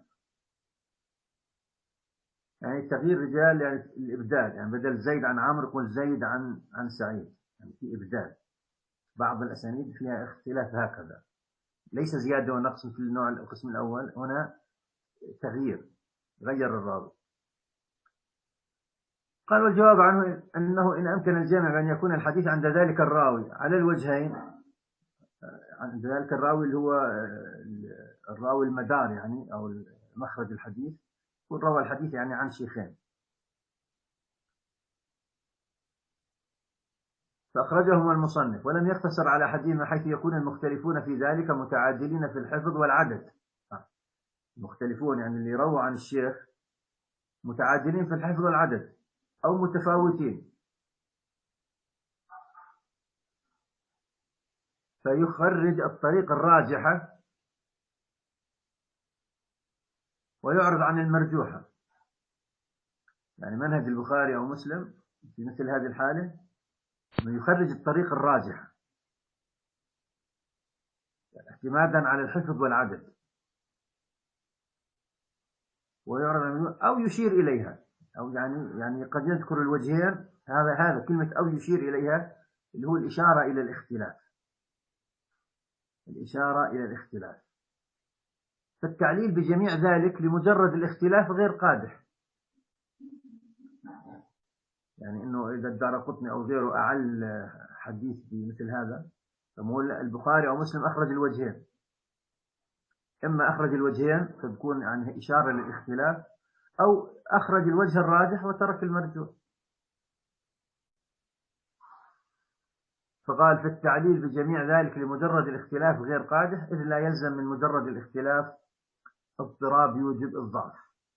يعني تغيير رجال يعني الإبدال، يعني بدل زيد عن عمرو يقول زيد عن عن سعيد، يعني في إبدال. بعض الأسانيد فيها اختلاف هكذا، ليس زيادة ونقص في النوع القسم الأول، هنا تغيير، غير الراوي. قال والجواب عنه أنه إن أمكن الجامع بأن يكون الحديث عند ذلك الراوي على الوجهين، عند ذلك الراوي اللي هو الراوي المدار يعني أو مخرج الحديث، والروى الحديث يعني عن شيخين، فأخرجهما المصنف ولم يقتصر على حديث حيث يكون المختلفون في ذلك متعادلين في الحفظ والعدد. مختلفون يعني اللي رووا عن الشيخ متعادلين في الحفظ والعدد أو متفاوتين، فيخرج الطريق الراجحة ويعرض عن المرجوحة. يعني منهج البخاري أو مسلم في مثل هذه الحالة أنه يخرج الطريق الراجحة يعني اعتمادا على الحفظ والعدد، ويعرض أو يشير إليها، أو يعني يعني قد يذكر الوجهين. هذا هذا كلمة أو يشير إليها اللي هو الإشارة إلى الاختلاف، الإشارة إلى الاختلاف. فالتعليل بجميع ذلك لمجرد الاختلاف غير قادح. يعني إنه إذا الدارقطني أو غيره أعل حديث بمثل هذا، فمقول البخاري أو مسلم أخرج الوجهين، إما أخرج الوجهين فتكون يعني إشارة للاختلاف، أو أخرج الوجه الراجح وترك المرجوح. فقال في التعليل بجميع ذلك لمجرد الاختلاف غير قادح، إذ لا يلزم من مجرد الاختلاف اضطراب يوجب الضعف.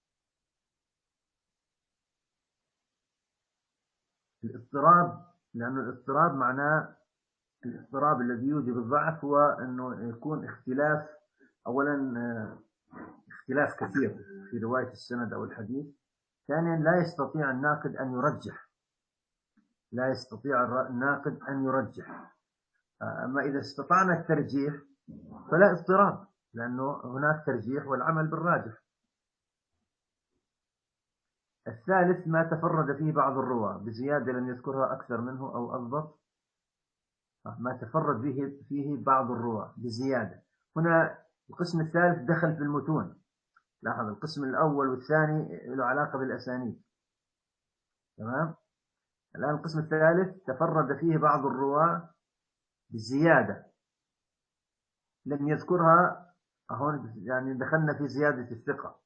الاضطراب، لأن الاضطراب معناه الاضطراب الذي يوجب الضعف هو أنه يكون اختلاف، أولا اختلاف كثير في رواية السند أو الحديث، ثانيا لا يستطيع الناقد أن يرجح، لا يستطيع الناقد أن يرجح. أما إذا استطعنا الترجيح فلا اضطراب، لأنه هناك ترجيح والعمل بالراجح. الثالث ما تفرد فيه بعض الرواة بزيادة لم يذكرها أكثر منه أو أضبط. ما تفرد فيه فيه بعض الرواة بزيادة. هنا القسم الثالث دخل في المتون. لاحظ القسم الأول والثاني له علاقة بالأسانيد، تمام. الآن القسم الثالث تفرد فيه بعض الرواة بزيادة لم يذكرها. هون يعني دخلنا في زيادة الثقة،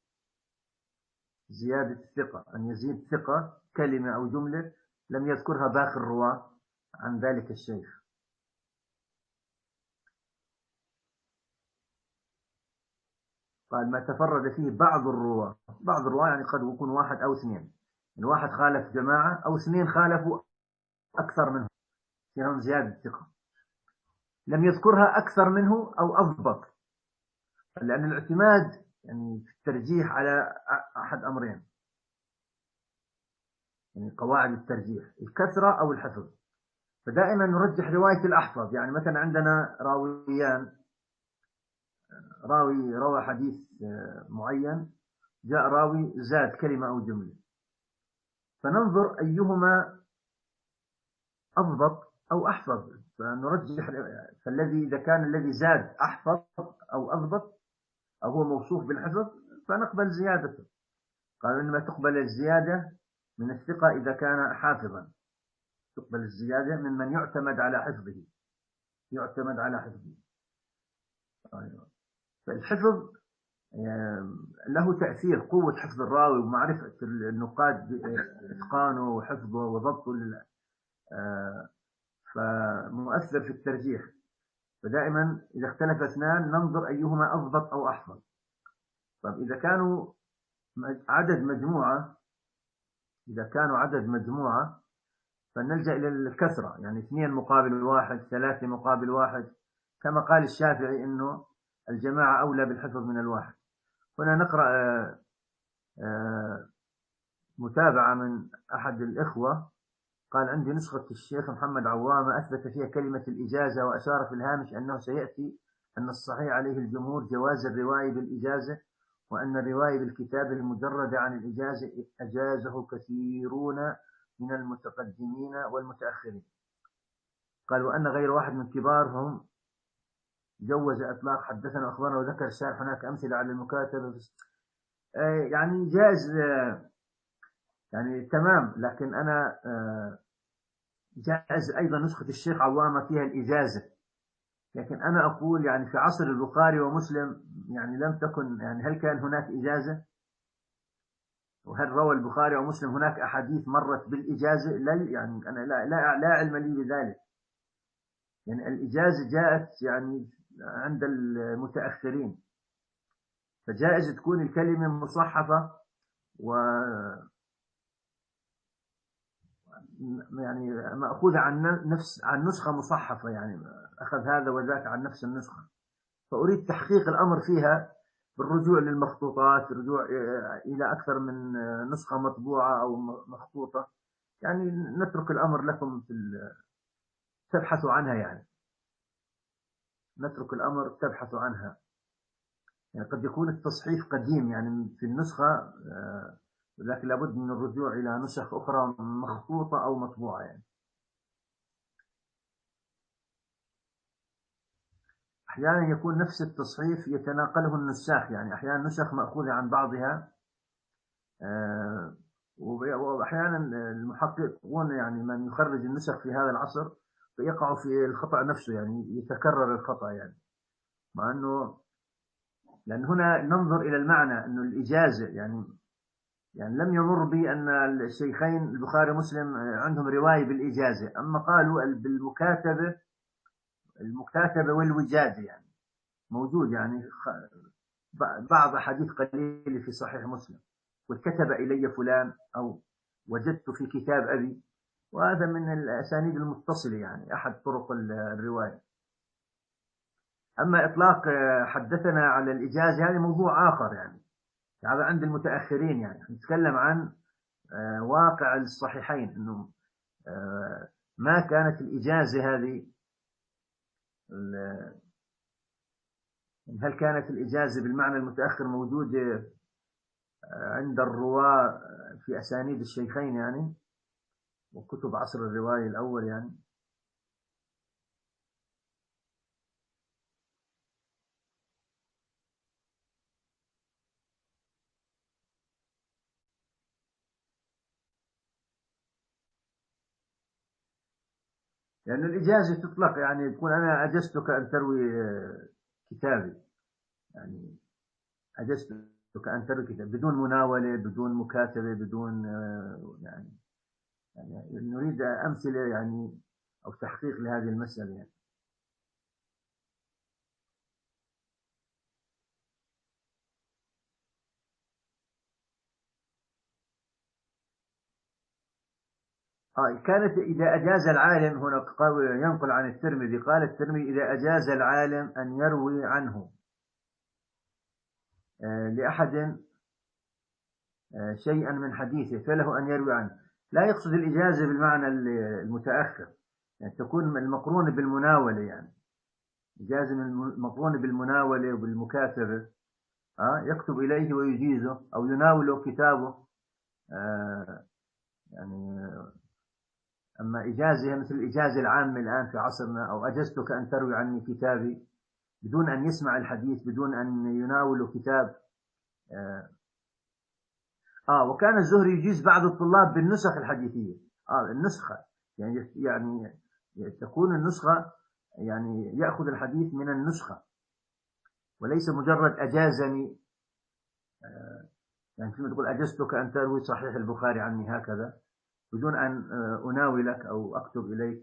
زيادة الثقة أن يزيد ثقة كلمة أو جملة لم يذكرها باقي الرواة، عن ذلك الشيخ. قال ما تفرد فيه بعض الرواة. بعض الرواة يعني قد يكون واحد أو اثنين، الواحد خالف جماعة أو اثنين خالفوا أكثر منه، فيهم زيادة ثقة. لم يذكرها أكثر منه أو أضبط، لأن الاعتماد يعني في الترجيح على أحد أمرين، يعني قواعد الترجيح الكثرة أو الحفظ. فدائما نرجح رواية الأحفظ. يعني مثلا عندنا راويان، راوي روى حديث معين، جاء راوي زاد كلمة أو جملة، فننظر أيهما أضبط أو أحفظ فنرجح. فالذي إذا كان الذي زاد أحفظ أو أضبط أو هو موصوف بالحفظ فنقبل زيادته. قالوا إنما تقبل الزيادة من الثقة إذا كان حافظا، تقبل الزيادة ممن يعتمد على حفظه، يعتمد على حفظه. فالحفظ له تأثير، قوة حفظ الراوي ومعرفة النقاد بإتقانه وحفظه وضبطه، فمؤثر في الترجيح. فدائما إذا اختلف اثنان ننظر أيهما أضبط أو أحفظ. طب إذا كانوا عدد مجموعة، إذا كانوا عدد مجموعة فنلجأ إلى الكثرة، يعني اثنين مقابل واحد، ثلاثة مقابل واحد، كما قال الشافعي إنه الجماعة أولى بالحفظ من الواحد. هنا نقرأ متابعة من أحد الإخوة، قال عندي نسخة الشيخ محمد عوامة أثبت فيها كلمة الإجازة، وأشار في الهامش أنه سيأتي أن الصحيح عليه الجمهور جواز الرواية بالإجازة، وأن الرواية بالكتاب المجردة عن الإجازة أجازه كثيرون من المتقدمين والمتأخرين. قال وأن غير واحد من كبارهم جوز إطلاق حدثنا وأخبرنا، وذكر الشارح هناك أمثلة على المكاتبة. يعني جائز، يعني تمام، لكن أنا جائز أيضا نسخة الشيخ عوامة فيها الإجازة، لكن أنا أقول يعني في عصر البخاري ومسلم يعني لم تكن، يعني هل كان هناك إجازة؟ وهل روى البخاري ومسلم هناك أحاديث مرت بالإجازة؟ لا، يعني أنا لا, لا, لا علم لي بذلك. يعني الإجازة جاءت يعني عند المتأخرين، فجائز تكون الكلمة مصحفة و يعني مأخوذة عن نفس عن نسخة مصحفة، يعني أخذ هذا وذاك عن نفس النسخة. فأريد تحقيق الأمر فيها بالرجوع للمخطوطات، الرجوع إلى أكثر من نسخة مطبوعة أو مخطوطة. يعني نترك الأمر لكم في تبحثوا عنها، يعني نترك الأمر تبحثوا عنها. يعني قد يكون التصحيف قديم يعني في النسخة، لكن لابد من الرجوع إلى نسخ أخرى مخطوطة أو مطبوعة. يعني أحيانا يكون نفس التصحيف يتناقله النساخ، يعني أحيانا نسخ مأخوذة عن بعضها، وأحيانا المحققون يعني من يخرج النسخ في هذا العصر يقع في الخطأ نفسه، يعني يتكرر الخطأ. يعني مع أنه لأن هنا ننظر إلى المعنى أنه الإجازة، يعني يعني لم يمر بي أن الشيخين البخاري ومسلم عندهم رواية بالإجازة، أما قالوا بالمكاتبة، المكاتبة والوجادة يعني موجود، يعني بعض أحاديث قليلة في صحيح مسلم، وكتب إلي فلان أو وجدت في كتاب أبي، وهذا من الأسانيد المتصلة، يعني أحد طرق الرواية. أما إطلاق حدثنا على الإجازة هذا موضوع آخر، يعني هذا عند المتأخرين. يعني نتكلم عن واقع الصحيحين، أنه ما كانت الإجازة هذه، هل كانت الإجازة بالمعنى المتأخر موجودة عند الرواة في أسانيد الشيخين يعني وكتب عصر الرواية الأول. يعني لأن يعني الإجازة تطلق، يعني تكون أنا أجزتك أن تروي كتابي، يعني أجزتك أن تروي كتاب بدون مناولة، بدون مكاتبة، بدون يعني, يعني نريد أمثلة يعني أو تحقيق لهذه المسألة يعني. آه كانت إذا أجاز العالم، هنا ينقل عن الترمذي قال الترمذي إذا أجاز العالم أن يروي عنه آه لأحد آه شيئا من حديثه فله أن يروي عنه. لا يقصد الإجازة بالمعنى المتأخر، يعني تكون المقرونة بالمناولة، يعني إجازة المقرونة بالمناولة وبالمكاتبة. آه يكتب إليه ويجيزه أو يناوله كتابه. آه يعني أما إجازة مثل الإجازة العامة الآن في عصرنا، أو أجزتك أن تروي عني كتابي، بدون أن يسمع الحديث، بدون أن يناوله كتاب. آه, آه وكان الزهري يجيز بعض الطلاب بالنسخ الحديثية. آه النسخة يعني يعني تكون النسخة يعني يأخذ الحديث من النسخة، وليس مجرد أجازني. آه يعني كما تقول أجزتك أن تروي صحيح البخاري عني هكذا بدون أن أناولك أو أكتب إليك.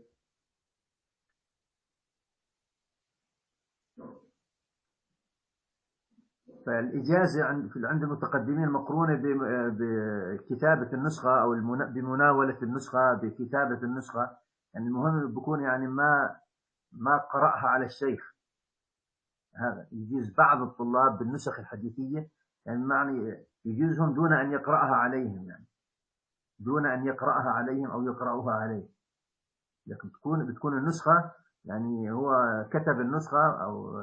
فالإجازة عند عند المتقدمين مقرونة بكتابة النسخة أو بمناولة النسخة، بكتابة النسخة. يعني المهم بيكون يعني ما ما قرأها على الشيخ. هذا يجيز بعض الطلاب بالنسخ الحديثية، يعني معنى يجيزهم دون أن يقرأها عليهم، يعني دون أن يقرأها عليهم أو يقرأوها عليه. لكن تكون بتكون النسخة يعني هو كتب النسخة أو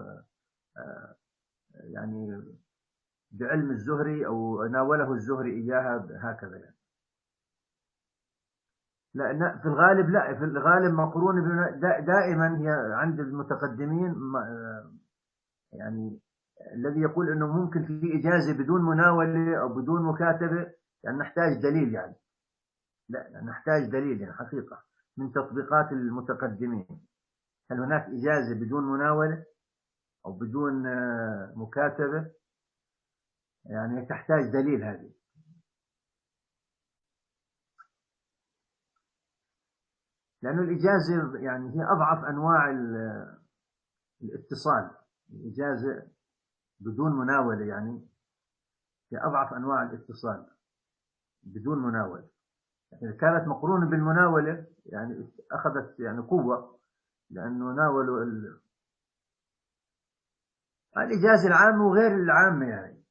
يعني بعلم الزهري أو ناوله الزهري إياها هكذا يعني. لا في الغالب، لا في الغالب مقرونة دائما هي عند المتقدمين، يعني الذي يقول أنه ممكن في إجازة بدون مناولة أو بدون مكاتبة، يعني نحتاج دليل، يعني لا نحتاج دليل يعني حقيقة من تطبيقات المتقدمين. هل هناك إجازة بدون مناولة أو بدون مكاتبة؟ يعني تحتاج دليل هذه. لأنه الإجازة يعني هي أضعف أنواع الاتصال. الإجازة بدون مناولة يعني هي أضعف أنواع الاتصال بدون مناولة. إذا كانت مقرونة بالمناولة يعني أخذت يعني قوة، لأنه ناولوا الإجازة العامة وغير العامة، يعني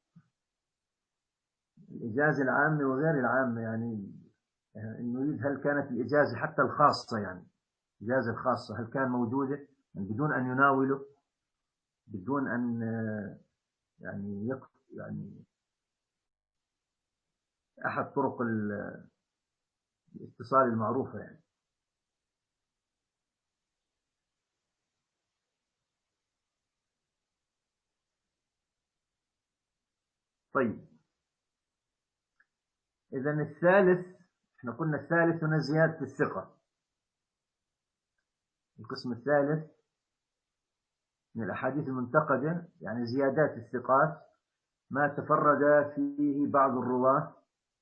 الإجازة العامة وغير العامة، يعني نريد هل كانت الإجازة حتى الخاصة، يعني الإجازة الخاصة هل كان موجودة يعني بدون أن يناوله، بدون أن يعني يقف يعني أحد طرق الاتصال المعروفة يعني. طيب إذا الثالث، احنا قلنا الثالث هنا زيادة الثقة. القسم الثالث من الأحاديث المنتقدة يعني زيادات الثقات، ما تفرد فيه بعض الرواة.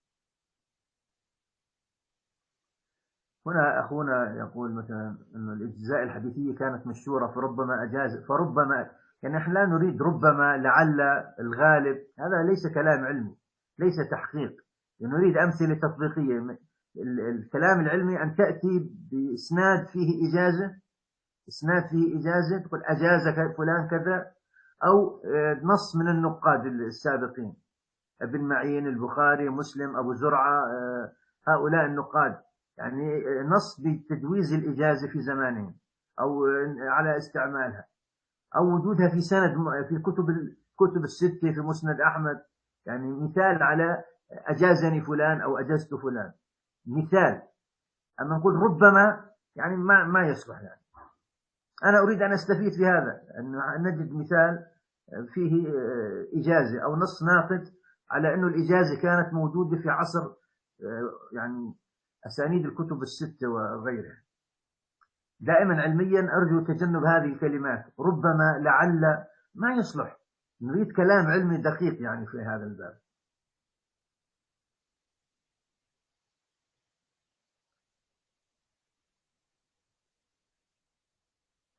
هنا أخونا يقول مثلا أن الإجزاء الحديثية كانت مشهورة فربما أجاز، فربما يعني نحن لا نريد ربما، لعل، الغالب، هذا ليس كلام علمي، ليس تحقيق. نريد أمثلة تطبيقية. الكلام العلمي أن تأتي بإسناد فيه إجازة، إسناد فيه إجازة تقول أجاز فلان كذا، أو نص من النقاد السابقين، ابن معين، البخاري، مسلم، أبو زرعة، هؤلاء النقاد، يعني نص بتجويز الإجازة في زمانهم أو على استعمالها، أو وجودها في سند في كتب الكتب الستة، في مسند أحمد، يعني مثال على أجازني فلان أو أجزت فلان، مثال. أما نقول ربما يعني ما ما يصلح. يعني أنا أريد أن أستفيد في هذا، أن نجد مثال فيه إجازة أو نص ناقد على أنه الإجازة كانت موجودة في عصر يعني أسانيد الكتب الستة وغيرها. دائما علميا أرجو تجنب هذه الكلمات، ربما، لعل، ما يصلح. نريد كلام علمي دقيق يعني في هذا الباب.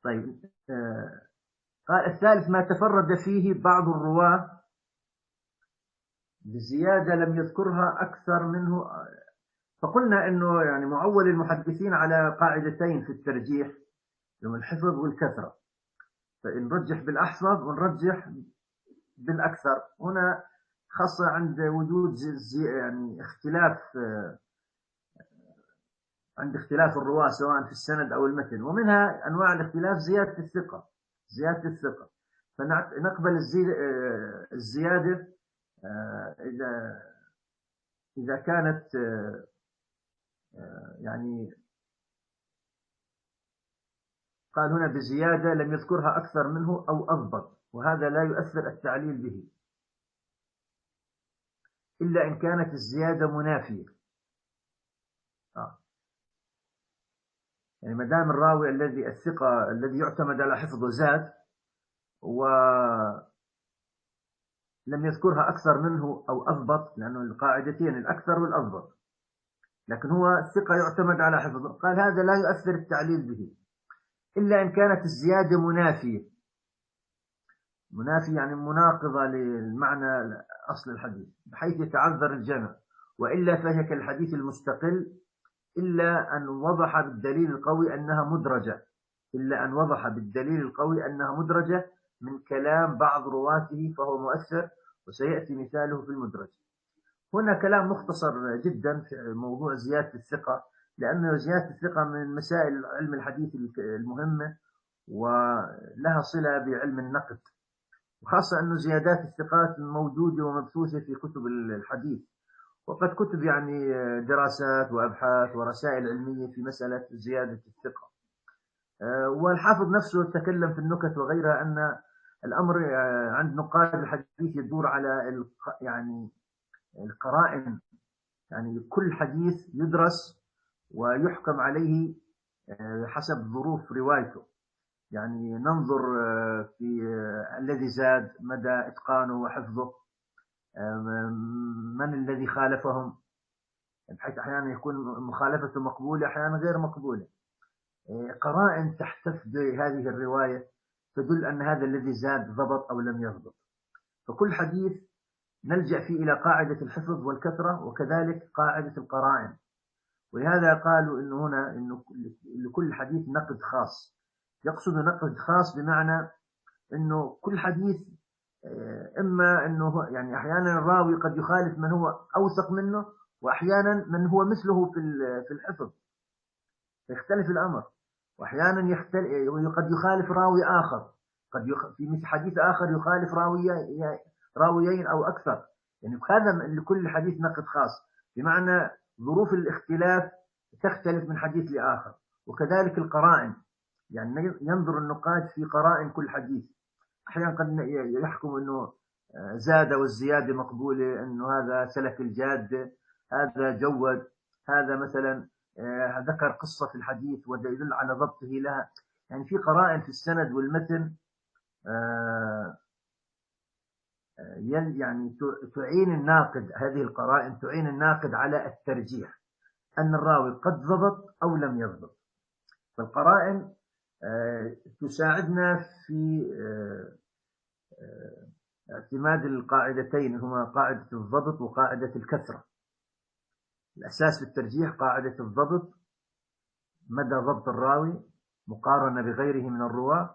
طيب آه قال الثالث ما تفرد فيه بعض الرواة بزيادة لم يذكرها أكثر منه. فقلنا أنه يعني معول المحدثين على قاعدتين في الترجيح، الحفظ والكثرة، فنرجح بالأحفظ ونرجح بالأكثر. هنا خاصة عند وجود يعني اختلاف عند اختلاف الرواة سواء في السند أو المتن، ومنها أنواع الاختلاف زيادة الثقة زيادة الثقة فنقبل الزيادة إذا إذا كانت يعني قال هنا بزيادة لم يذكرها أكثر منه أو أضبط، وهذا لا يؤثر التعليل به إلا إن كانت الزيادة منافية. آه. يعني ما دام الراوي الذي الثقة الذي يعتمد على حفظه زاد ولم يذكرها أكثر منه أو أضبط، لأنه القاعدتين الأكثر والأضبط، لكن هو الثقة يعتمد على حفظه، قال هذا لا يؤثر التعليل به إلا إن كانت الزيادة منافية. منافي يعني مناقضة للمعنى أصل الحديث بحيث يتعذر الجمع، وإلا فهي كالحديث المستقل إلا أن وضح بالدليل القوي أنها مدرجة إلا أن وضح بالدليل القوي أنها مدرجة من كلام بعض رواته فهو مؤثر، وسيأتي مثاله في المدرج. هنا كلام مختصر جدا في موضوع زيادة الثقة، لأن زيادة الثقة من مسائل علم الحديث المهمة ولها صلة بعلم النقد، وخاصة أن زيادات الثقات موجودة ومبثوثة في كتب الحديث، وقد كتب يعني دراسات وأبحاث ورسائل علمية في مسألة زيادة الثقة. والحافظ نفسه تكلم في النكت وغيرها أن الأمر عند نقاد الحديث يدور على يعني القرائن، يعني كل حديث يدرس ويحكم عليه حسب ظروف روايته، يعني ننظر في الذي زاد مدى إتقانه وحفظه، من الذي خالفهم، بحيث أحيانا يكون مخالفته مقبولة أحيانا غير مقبولة. قرائن تحتف بهذه الرواية تدل أن هذا الذي زاد ضبط أو لم يضبط. فكل حديث نلجأ فيه إلى قاعدة الحفظ والكثرة وكذلك قاعدة القرائن، ولهذا قالوا إنه هنا إنه لكل حديث نقد خاص. يقصد نقد خاص بمعنى إنه كل حديث إما إنه يعني أحيانا الراوي قد يخالف من هو أوثق منه، وأحيانا من هو مثله في الحفظ، يختلف الأمر، وأحيانا يختلف قد يخالف راوي آخر، قد يخ... في مثل حديث آخر يخالف راويين راويين أو أكثر. يعني هذا لكل حديث نقد خاص، بمعنى ظروف الاختلاف تختلف من حديث لآخر. وكذلك القرائن، يعني ينظر النقاد في قرائن كل حديث، أحيانا قد يحكم أنه زاد والزيادة مقبولة، أنه هذا سلك الجادة، هذا جود، هذا مثلا ذكر قصة في الحديث ويدل على ضبطه لها. يعني في قرائن في السند والمتن يعني تعين الناقد، هذه القرائن تعين الناقد على الترجيح أن الراوي قد ضبط أو لم يضبط. فالقرائن تساعدنا في اعتماد القاعدتين، هما قاعدة الضبط وقاعدة الكثرة. الأساس في الترجيح قاعدة الضبط، مدى ضبط الراوي مقارنة بغيره من الرواة،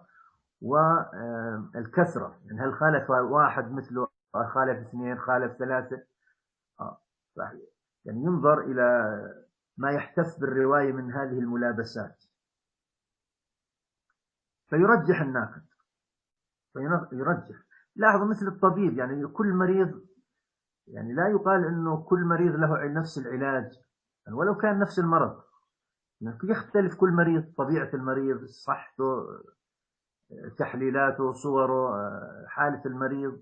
والكثرة يعني هل خالف واحد مثله، خالف اثنين، خالف ثلاثة. آه. يعني ينظر إلى ما يحتف بالرواية من هذه الملابسات فيرجح الناقد، فيرجح. لاحظوا مثل الطبيب، يعني كل مريض يعني لا يقال انه كل مريض له نفس العلاج يعني ولو كان نفس المرض، يعني يختلف كل مريض، طبيعة المريض، صحته، تحليلاته، صوره، حالة المريض.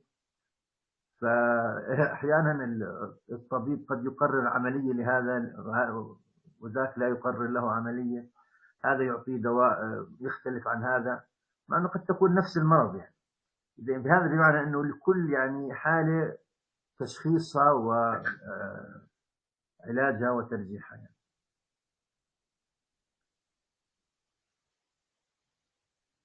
فأحيانا الطبيب قد يقرر عملية لهذا وذاك لا يقرر له عملية، هذا يعطيه دواء يختلف عن هذا، مع أنه قد تكون نفس المرض. يعني بهذا بمعنى أنه لكل يعني حالة تشخيصها وعلاجها وترجيحها. يعني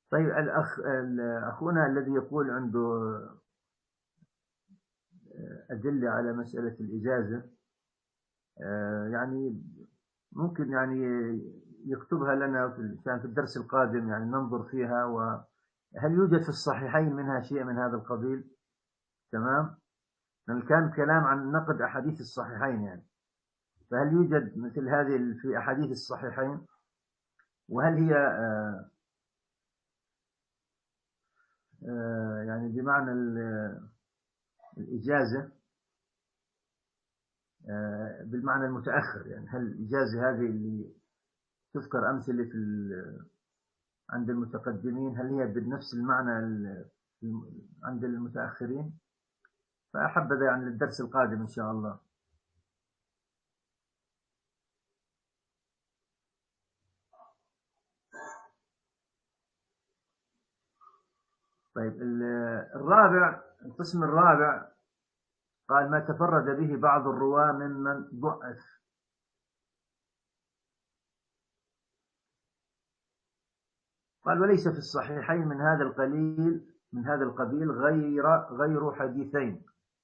طيب الأخ أخونا الذي يقول عنده أدلة على مسألة الإجازة، يعني ممكن يعني يكتبها لنا في الدرس القادم، يعني ننظر فيها. وهل يوجد في الصحيحين منها شيء من هذا القبيل؟ تمام. لأن كان كلام عن نقد أحاديث الصحيحين يعني، فهل يوجد مثل هذه في أحاديث الصحيحين؟ وهل هي آآ آآ يعني بمعنى الإجازة بالمعنى المتأخر، يعني هل الإجازة هذه اللي تذكر أمثلة في عند المتقدمين هل هي بنفس المعنى عند المتأخرين؟ فأحبذ يعني للدرس القادم إن شاء الله. طيب الرابع، القسم الرابع قال ما تفرد به بعض الرواة ممن ضعف. قال وليس في الصحيحين من هذا القليل من هذا القبيل غير غير حديثين.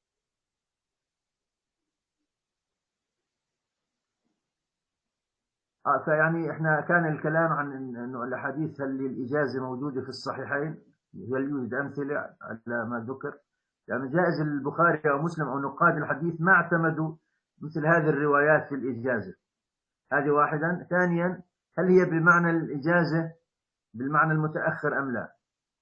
آه فيعني احنا كان الكلام عن انه الاحاديث هل الاجازه موجوده في الصحيحين، هل يوجد امثله على ما ذكر؟ يعني جائز البخاري او مسلم او نقاد الحديث ما اعتمدوا مثل هذه الروايات في الاجازه. هذه واحدا. ثانيا، هل هي بمعنى الاجازه بالمعنى المتاخر ام لا؟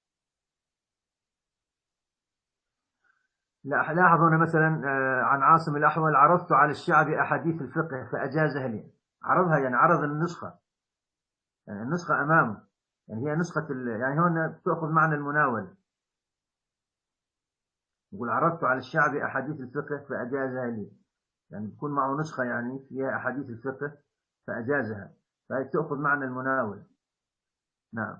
لا، لاحظ هنا مثلا عن عاصم الأحول عرضت على الشعب أحاديث الفقه فأجازها لي. عرضها يعني عرض النسخة، يعني النسخة أمامه، يعني هي نسخة يعني هنا تأخذ معنى المناول. يقول عرضت على الشعب أحاديث الفقه فأجازها لي، يعني بيكون معه نسخة يعني فيها أحاديث الفقه فأجازها، فهي تأخذ معنى المناول. نعم.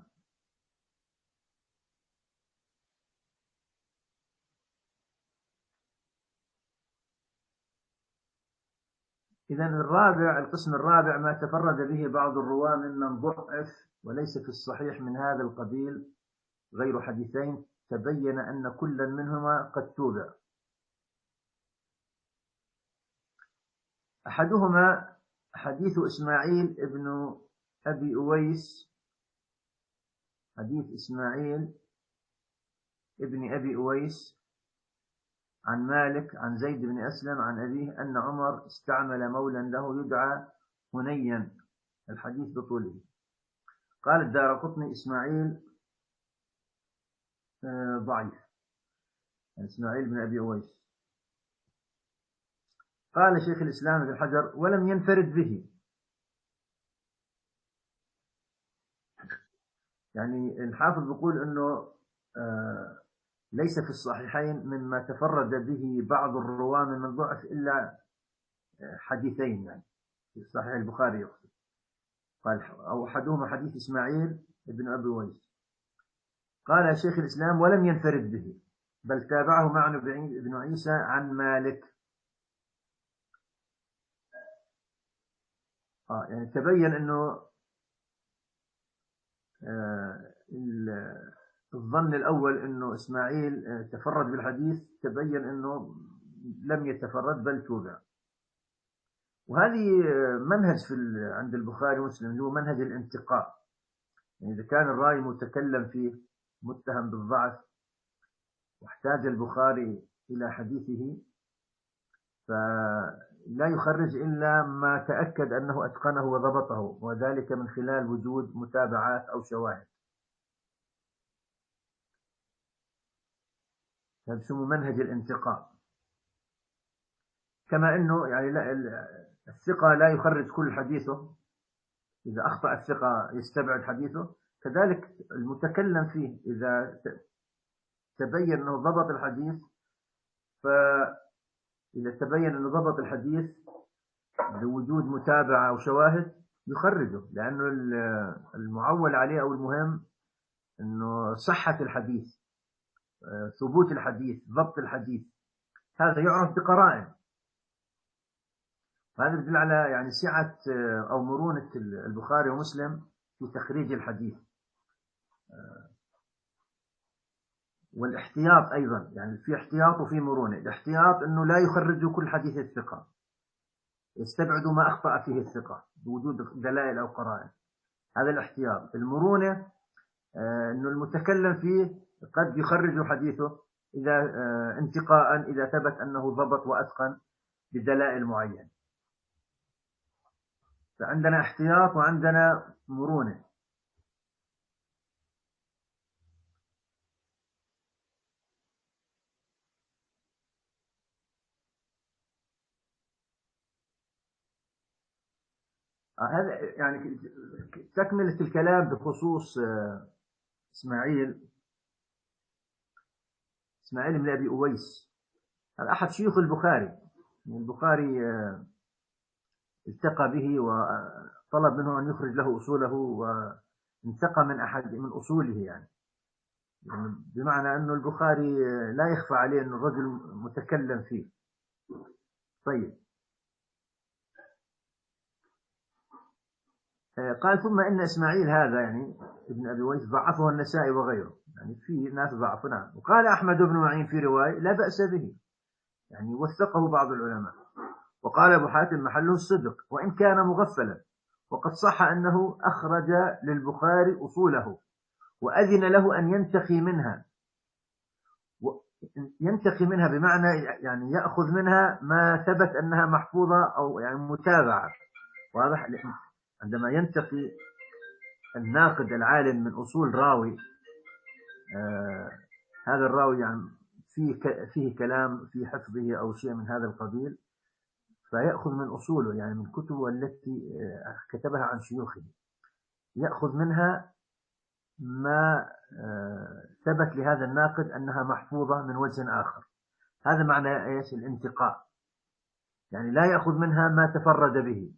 إذا الرابع، القسم الرابع ما تفرد به بعض الرواة ممن ضعف وليس في الصحيح من هذا القبيل غير حديثين تبين أن كلا منهما قد توبع. أحدهما حديث إسماعيل ابن أبي أويس، حديث إسماعيل ابن أبي أويس عن مالك عن زيد بن أسلم عن أبيه أن عمر استعمل مولا له يدعى هنيا، الحديث بطوله. قال الدارقطني إسماعيل ضعيف، يعني إسماعيل بن أبي أويس. قال شيخ الإسلام ابن حجر ولم ينفرد به، يعني الحافظ بيقول أنه ليس في الصحيحين مما تفرد به بعض الرواة من ضعف إلا حديثين، يعني في صحيح البخاري يقصد. قال أو أحدهما حديث إسماعيل ابن أبي ويس. قال شيخ الإسلام ولم ينفرد به بل تابعه معن بن عيسى عن مالك. آه يعني تبين أنه آه الظن الأول أنه إسماعيل آه تفرد بالحديث، تبين أنه لم يتفرد بل توبع. وهذه منهج في عند البخاري ومسلم اللي هو منهج الانتقاء، يعني إذا كان الراوي متكلم فيه متهم بالضعف واحتاج البخاري إلى حديثه فلا يخرج إلا ما تأكد أنه أتقنه وضبطه، وذلك من خلال وجود متابعات أو شواهد. هذا اسمه منهج الانتقاء. كما أنه يعني لا الثقة لا يخرج كل حديثه، إذا أخطأ الثقة يستبعد حديثه، كذلك المتكلم فيه إذا تبين أنه ضبط الحديث، فإذا تبين أنه ضبط الحديث بوجود متابعة أو شواهد يخرجه، لأنه المعول عليه أو المهم أنه صحة الحديث، ثبوت الحديث، ضبط الحديث، هذا يعرف بقرائن. هذا يدل على يعني سعة أو مرونة البخاري ومسلم في تخريج الحديث. والاحتياط أيضا، يعني في احتياط وفي مرونة. الاحتياط أنه لا يخرجوا كل حديث الثقة، يستبعدوا ما أخطأ فيه الثقة بوجود دلائل أو قرائن، هذا الاحتياط. المرونة أنه المتكلم فيه قد يخرج حديثه إذا انتقاء إذا ثبت أنه ضبط وأتقن بدلائل معينة. فعندنا احتياط وعندنا مرونة. هذا يعني تكملة الكلام بخصوص إسماعيل إسماعيل بن أبي أويس. هذا أحد شيوخ البخاري. البخاري التقى به وطلب منه أن يخرج له أصوله، وانتقى من أحد من أصوله، يعني بمعنى أنه البخاري لا يخفى عليه أن الرجل متكلم فيه. طيب، قال ثم إن إسماعيل هذا يعني ابن أبي أويس ضعفه النسائي وغيره، يعني في ناس ضعفنا. وقال أحمد بن معين في رواية لا بأس به، يعني وثقه بعض العلماء. وقال أبو حاتم محله الصدق وإن كان مغفلا، وقد صح أنه أخرج للبخاري أصوله وأذن له أن ينتقي منها. ينتقي منها بمعنى يعني يأخذ منها ما ثبت أنها محفوظة أو يعني متابعة. واضح؟ عندما ينتقي الناقد العالم من أصول راوي، آه هذا الراوي يعني فيه فيه كلام في حفظه أو شيء من هذا القبيل، فيأخذ من أصوله، يعني من كتبه التي كتبها عن شيوخه، يأخذ منها ما ثبت لهذا الناقد أنها محفوظة من وجه آخر. هذا معنى إيش الانتقاء، يعني لا يأخذ منها ما تفرد به.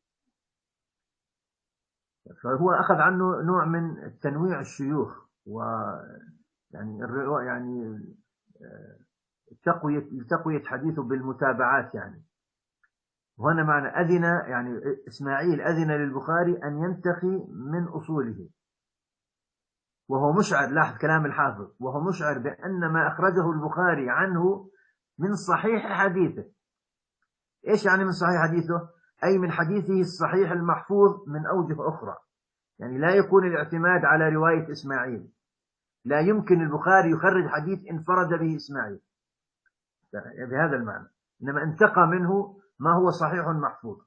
فهو أخذ عنه نوع من تنويع الشيوخ، و يعني يعني تقوية تقوية حديثه بالمتابعات. يعني وهنا معنى أذن، يعني إسماعيل أذن للبخاري أن ينتقي من أصوله، وهو مشعر، لاحظ كلام الحافظ، وهو مشعر بأن ما أخرجه البخاري عنه من صحيح حديثه. إيش يعني من صحيح حديثه؟ أي من حديثه الصحيح المحفوظ من أوجه أخرى. يعني لا يكون الاعتماد على رواية إسماعيل، لا يمكن البخاري يخرج حديث انفرد به إسماعيل بهذا المعنى، إنما انتقى منه ما هو صحيح محفوظ.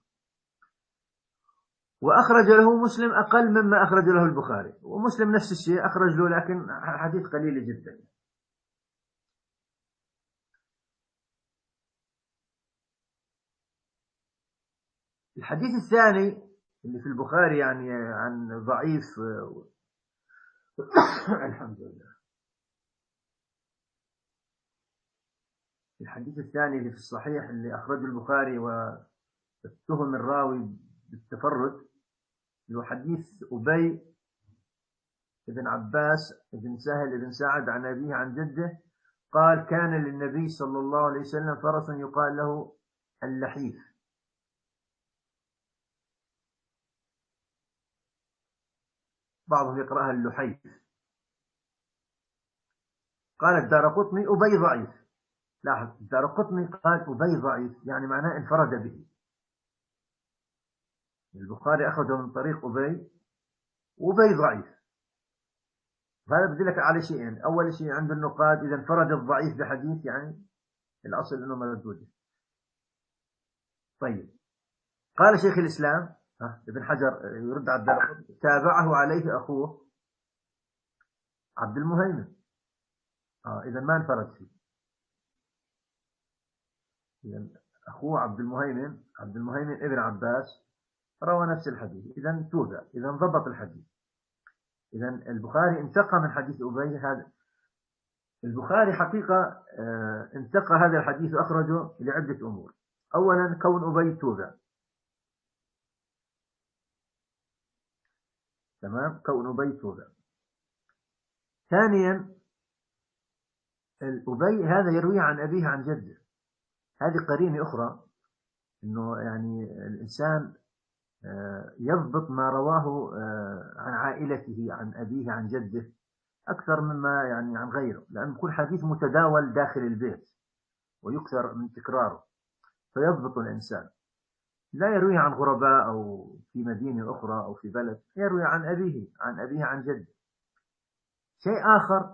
وأخرج له مسلم أقل مما أخرج له البخاري، ومسلم نفس الشيء أخرج له لكن حديث قليل جدا. الحديث الثاني اللي في البخاري يعني عن ضعيف الحمد لله. الحديث الثاني اللي في الصحيح اللي أخرجه البخاري واتهم الراوي بالتفرد، اللي هو حديث أبي بن عباس بن سهل بن سعد عن أبيه عن جده قال كان للنبي صلى الله عليه وسلم فرس يقال له اللحيف. بعضهم يقرأها اللحيف. قال الدارقطني أبي ضعيف. لاحظ، الدارقطني قال أبي ضعيف، يعني معناه انفرد به. البخاري أخذه من طريق أبي، وأبي ضعيف. هذا بدلك على شيئين. أول شيء عند النقاد إذا انفرد الضعيف بحديث يعني الأصل أنه مردود. طيب، قال شيخ الإسلام ابن حجر يرد على الدارقطني تابعه عليه أخوه عبد المهيمن. آه إذا ما انفرد فيه. إذا أخوه عبد المهيمن عبد المهيمن ابن عباس روى نفس الحديث، إذا توبع، إذا ضبط الحديث. إذا البخاري انتقى من حديث أبي. هذا البخاري حقيقة انتقى هذا الحديث وأخرجه لعدة أمور. أولا كون أبي توبع، تمام، كون أبي توبع. ثانيا أبي هذا يروي عن أبيه عن جده، هذه قرينة أخرى، أنه يعني الإنسان يضبط ما رواه عن عائلته عن أبيه عن جده أكثر مما يعني عن غيره، لأن كل حديث متداول داخل البيت ويكثر من تكراره فيضبط الإنسان. لا يروي عن غرباء أو في مدينة أخرى أو في بلد، يروي عن أبيه عن أبيه عن جده. شيء آخر،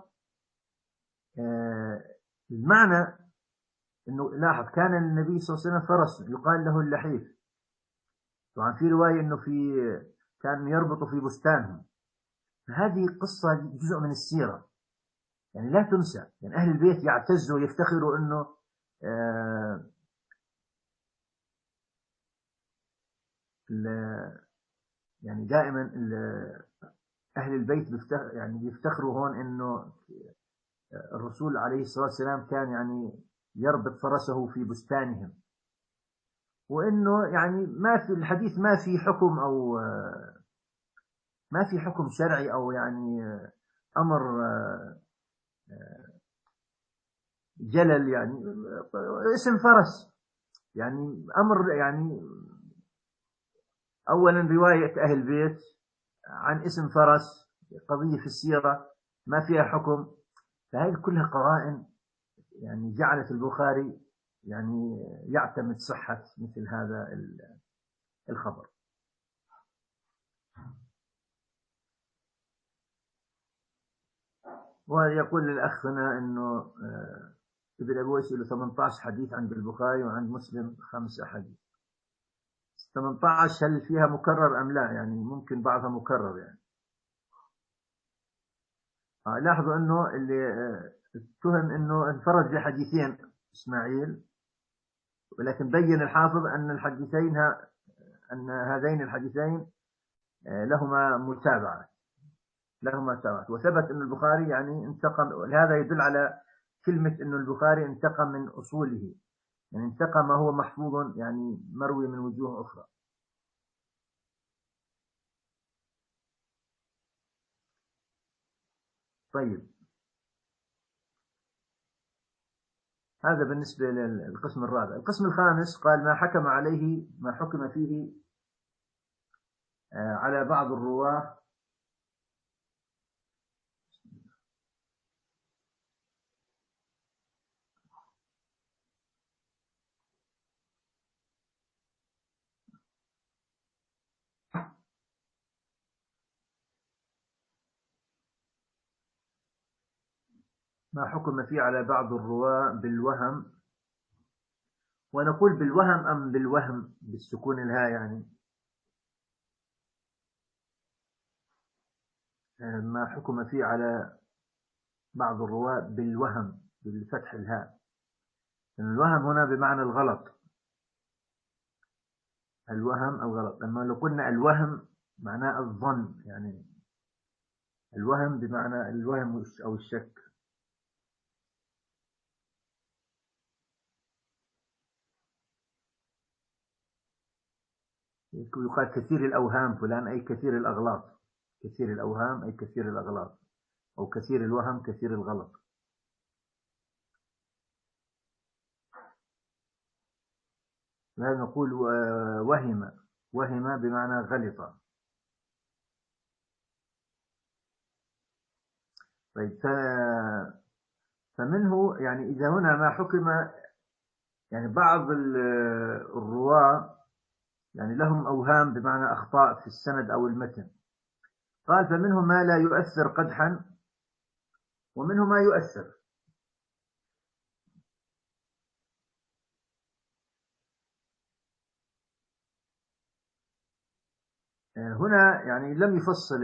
آه المعنى أنه لاحظ كان النبي صلى الله عليه وسلم فرس يقال له اللحيف. طبعا في رواية أنه في كان يربط في بستانهم. هذه قصة جزء من السيرة يعني لا تنسى. يعني أهل البيت يعتزوا ويفتخروا أنه آه يعني دائما أهل البيت بيفتخر يعني بيفتخروا هون أنه الرسول عليه الصلاة والسلام كان يعني يربط فرسه في بستانهم، وأنه يعني ما في الحديث ما في حكم أو ما في حكم شرعي أو يعني أمر جلل، يعني اسم فرس يعني أمر يعني أولا رواية أهل البيت عن اسم فرس قضية في السيرة ما فيها حكم. فهذه كلها قرائن يعني جعلت البخاري يعني يعتمد صحة مثل هذا الخبر. ويقول الأخ هنا أنه ابن أبي ويس له ثمانية عشر حديث عند البخاري وعند مسلم خمس أحاديث. ثمانية عشر هل فيها مكرر أم لا؟ يعني ممكن بعضها مكرر يعني. آه لاحظوا أنه اللي اتهم أنه انفرد بحديثين إسماعيل، ولكن بين الحافظ أن الحديثين أن هذين الحديثين لهما متابعة لهما متابعة وثبت أن البخاري يعني انتقم. هذا يدل على كلمة أن البخاري انتقم من أصوله، يعني انتقم ما هو محفوظ يعني مروي من وجوه أخرى. طيب هذا بالنسبة للقسم الرابع. القسم الخامس قال ما حكم عليه ما حكم فيه على بعض الرواة ما حكم فيه على بعض الرواة بالوهم. ونقول بالوهم أم بالوهم بالسكون الهاء يعني ما حكم فيه على بعض الرواة بالوهم بالفتح الهاء. الوهم هنا بمعنى الغلط، الوهم أو غلط. لما لو قلنا الوهم معناه الظن، يعني الوهم بمعنى الوهم أو الشك. يقال كثير الأوهام فلان أي كثير الأغلاط، كثير الأوهام أي كثير الأغلاط، أو كثير الوهم كثير الغلط. لهذا نقول وهم، وهم بمعنى غلط. طيب فمنه يعني إذا هنا ما حكم يعني بعض الرواة يعني لهم أوهام بمعنى أخطاء في السند أو المتن. قال فمنه ما لا يؤثر قدحا ومنه ما يؤثر. هنا يعني لم يفصل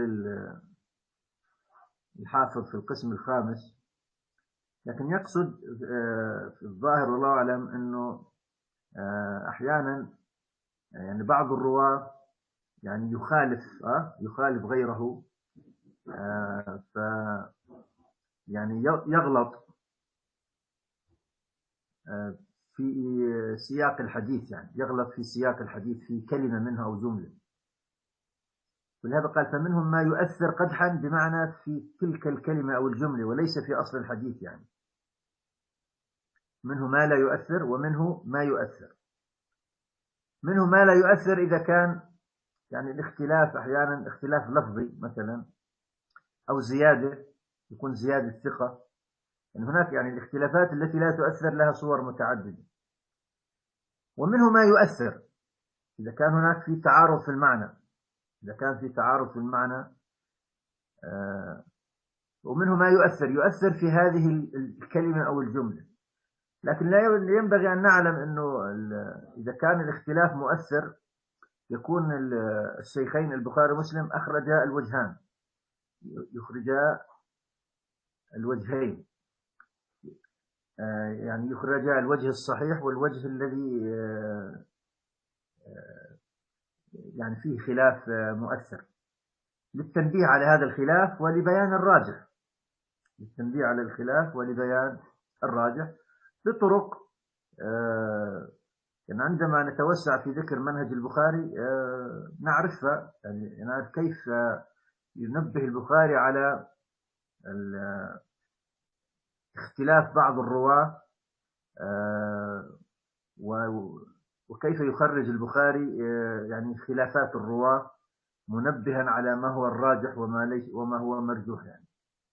الحافظ في القسم الخامس، لكن يقصد في الظاهر والله أعلم أنه أحيانا يعني بعض الرواة يعني يخالف أه يخالف غيره، ف يعني يغلط في سياق الحديث، يعني يغلط في سياق الحديث في كلمة منها أو جملة. ولهذا قال فمنهم ما يؤثر قدحا بمعنى في تلك الكلمة أو الجملة وليس في أصل الحديث. يعني منه ما لا يؤثر ومنه ما يؤثر. منه ما لا يؤثر إذا كان يعني الاختلاف أحيانا اختلاف لفظي مثلا أو زيادة يكون زيادة ثقة. يعني هناك يعني الاختلافات التي لا تؤثر لها صور متعددة. ومنه ما يؤثر إذا كان هناك في تعارض في المعنى، إذا كان في تعارض في المعنى آه ومنه ما يؤثر يؤثر في هذه الكلمة أو الجملة. لكن لا ينبغي أن نعلم أنه إذا كان الاختلاف مؤثر يكون الشيخين البخاري ومسلم أخرجا الوجهان، يخرجا الوجهين، يعني يخرجا الوجه الصحيح والوجه الذي يعني فيه خلاف مؤثر، للتنبيه على هذا الخلاف ولبيان الراجح، للتنبيه على الخلاف ولبيان الراجح بطرق يعني عندما نتوسع في ذكر منهج البخاري نعرفها، يعني نعرف كيف ينبه البخاري على اختلاف بعض الرواة وكيف يخرج البخاري يعني خلافات الرواة منبها على ما هو الراجح وما ليس وما هو مرجوح. يعني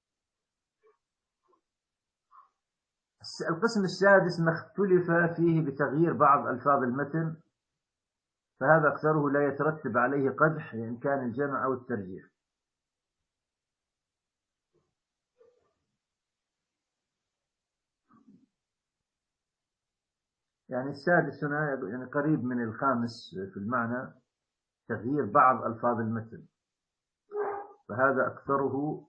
القسم السادس ما اختلف فيه بتغيير بعض ألفاظ المتن، فهذا أكثره لا يترتب عليه قدح إن كان الجمع أو الترجيح. يعني السادس هنا يعني قريب من الخامس في المعنى، تغيير بعض ألفاظ المتن، فهذا أكثره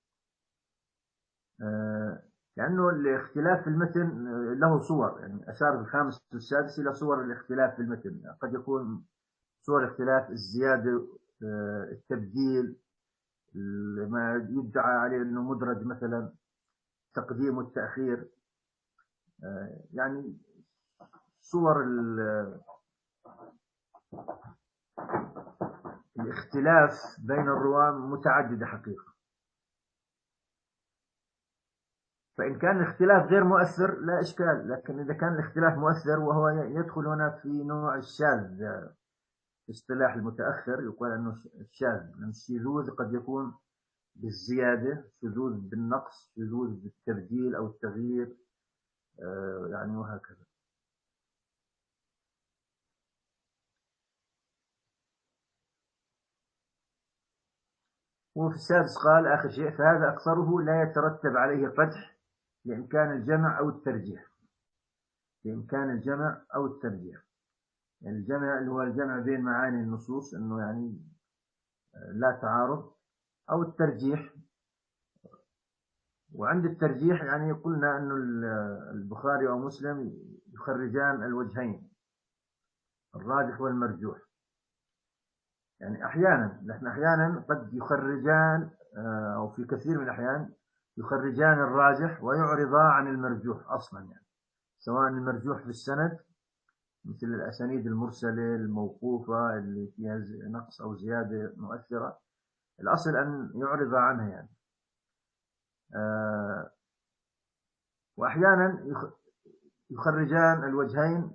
آه لأنه الاختلاف في المتن له صور، يعني أشار في الخامس والسادس إلى صور الاختلاف في المتن. قد يكون صور اختلاف الزيادة، آه التبديل، ما يدعى عليه أنه مدرج مثلا، تقديم والتأخير، آه يعني صور الاختلاف بين الرواة متعددة حقيقة. فإن كان الاختلاف غير مؤثر لا إشكال، لكن إذا كان الاختلاف مؤثر وهو يدخل هنا في نوع الشاذ، في اصطلاح المتأخر يقول أنه الشاذ، لأن الشذوذ قد يكون بالزيادة، شذوذ بالنقص، شذوذ بالتبديل أو التغيير، يعني وهكذا. وفي السادس قال آخر شيء: فهذا أكثره لا يترتب عليه قدح لإمكان الجمع أو الترجيح، بإمكان الجمع أو الترجيح. يعني الجمع اللي هو الجمع بين معاني النصوص، أنه يعني لا تعارض، أو الترجيح. وعند الترجيح يعني قلنا أنه البخاري أو مسلم يخرجان الوجهين، الراجح والمرجوح. يعني أحيانا نحن أحيانا قد يخرجان أو في كثير من الأحيان يخرجان الراجح ويعرضا عن المرجوح أصلا، يعني سواء المرجوح في السند مثل الأسانيد المرسلة الموقوفة اللي فيها نقص أو زيادة مؤثرة، الأصل أن يعرض عنها يعني. آه وأحيانا يخرجان الوجهين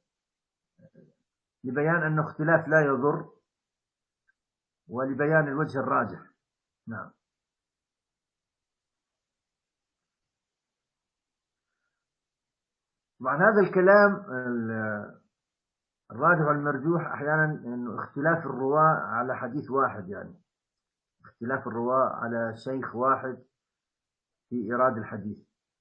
لبيان أن اختلاف لا يضر ولبيان الوجه الراجح. نعم. مع هذا الكلام الراجح والمرجوح أحيانا إنه اختلاف الرواة على حديث واحد، يعني اختلاف الرواة على شيخ واحد في إيراد الحديث.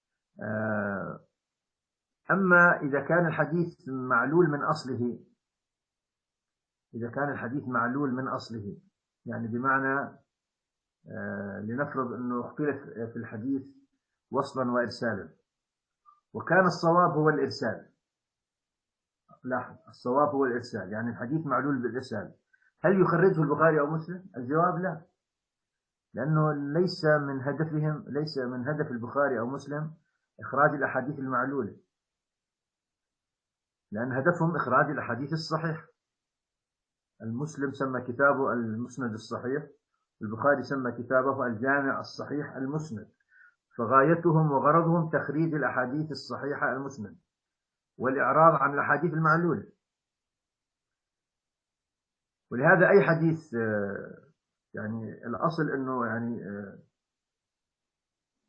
أما إذا كان الحديث معلول من أصله، إذا كان الحديث معلول من أصله يعني بمعنى لنفرض أنه اختلف في الحديث وصلا وإرسالا، وكان الصواب هو الإرسال. لاحظ، الصواب هو الإرسال، يعني الحديث معلول بالإرسال. هل يخرجه البخاري أو مسلم؟ الجواب لا، لأنه ليس من هدفهم، ليس من هدف البخاري أو مسلم إخراج الأحاديث المعلولة، لأن هدفهم إخراج الأحاديث الصحيح. المسلم سمى كتابه المسند الصحيح، البخاري سمى كتابه الجامع الصحيح المسند، فغايتهم وغرضهم تخريج الأحاديث الصحيحة المسند والإعراض عن الأحاديث المعلولة. ولهذا أي حديث يعني الأصل أنه يعني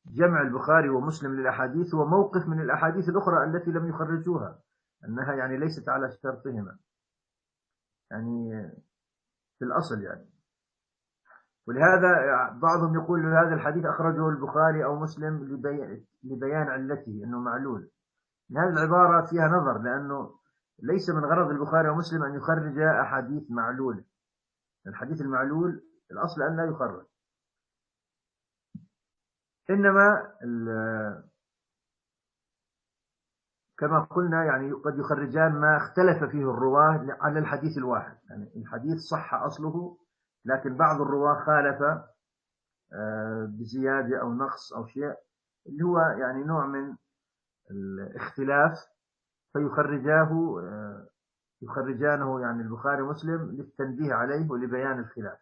جمع البخاري ومسلم للأحاديث هو موقف من الأحاديث الأخرى التي لم يخرجوها، أنها يعني ليست على شرطهما يعني في الأصل يعني. ولهذا بعضهم يقول هذا الحديث أخرجه البخاري أو مسلم لبيان علته أنه معلول. هذه العبارة فيها نظر، لأنه ليس من غرض البخاري ومسلم أن يخرج أحاديث معلولة. الحديث المعلول الأصل أن لا يخرج، إنما كما قلنا يعني قد يخرجان ما اختلف فيه الرواة على الحديث الواحد. يعني الحديث صح أصله، لكن بعض الرواة خالف بزيادة أو نقص أو شيء، اللي هو يعني نوع من الاختلاف، فيخرجاه يخرجانه يعني البخاري ومسلم للتنبيه عليه ولبيان الخلاف.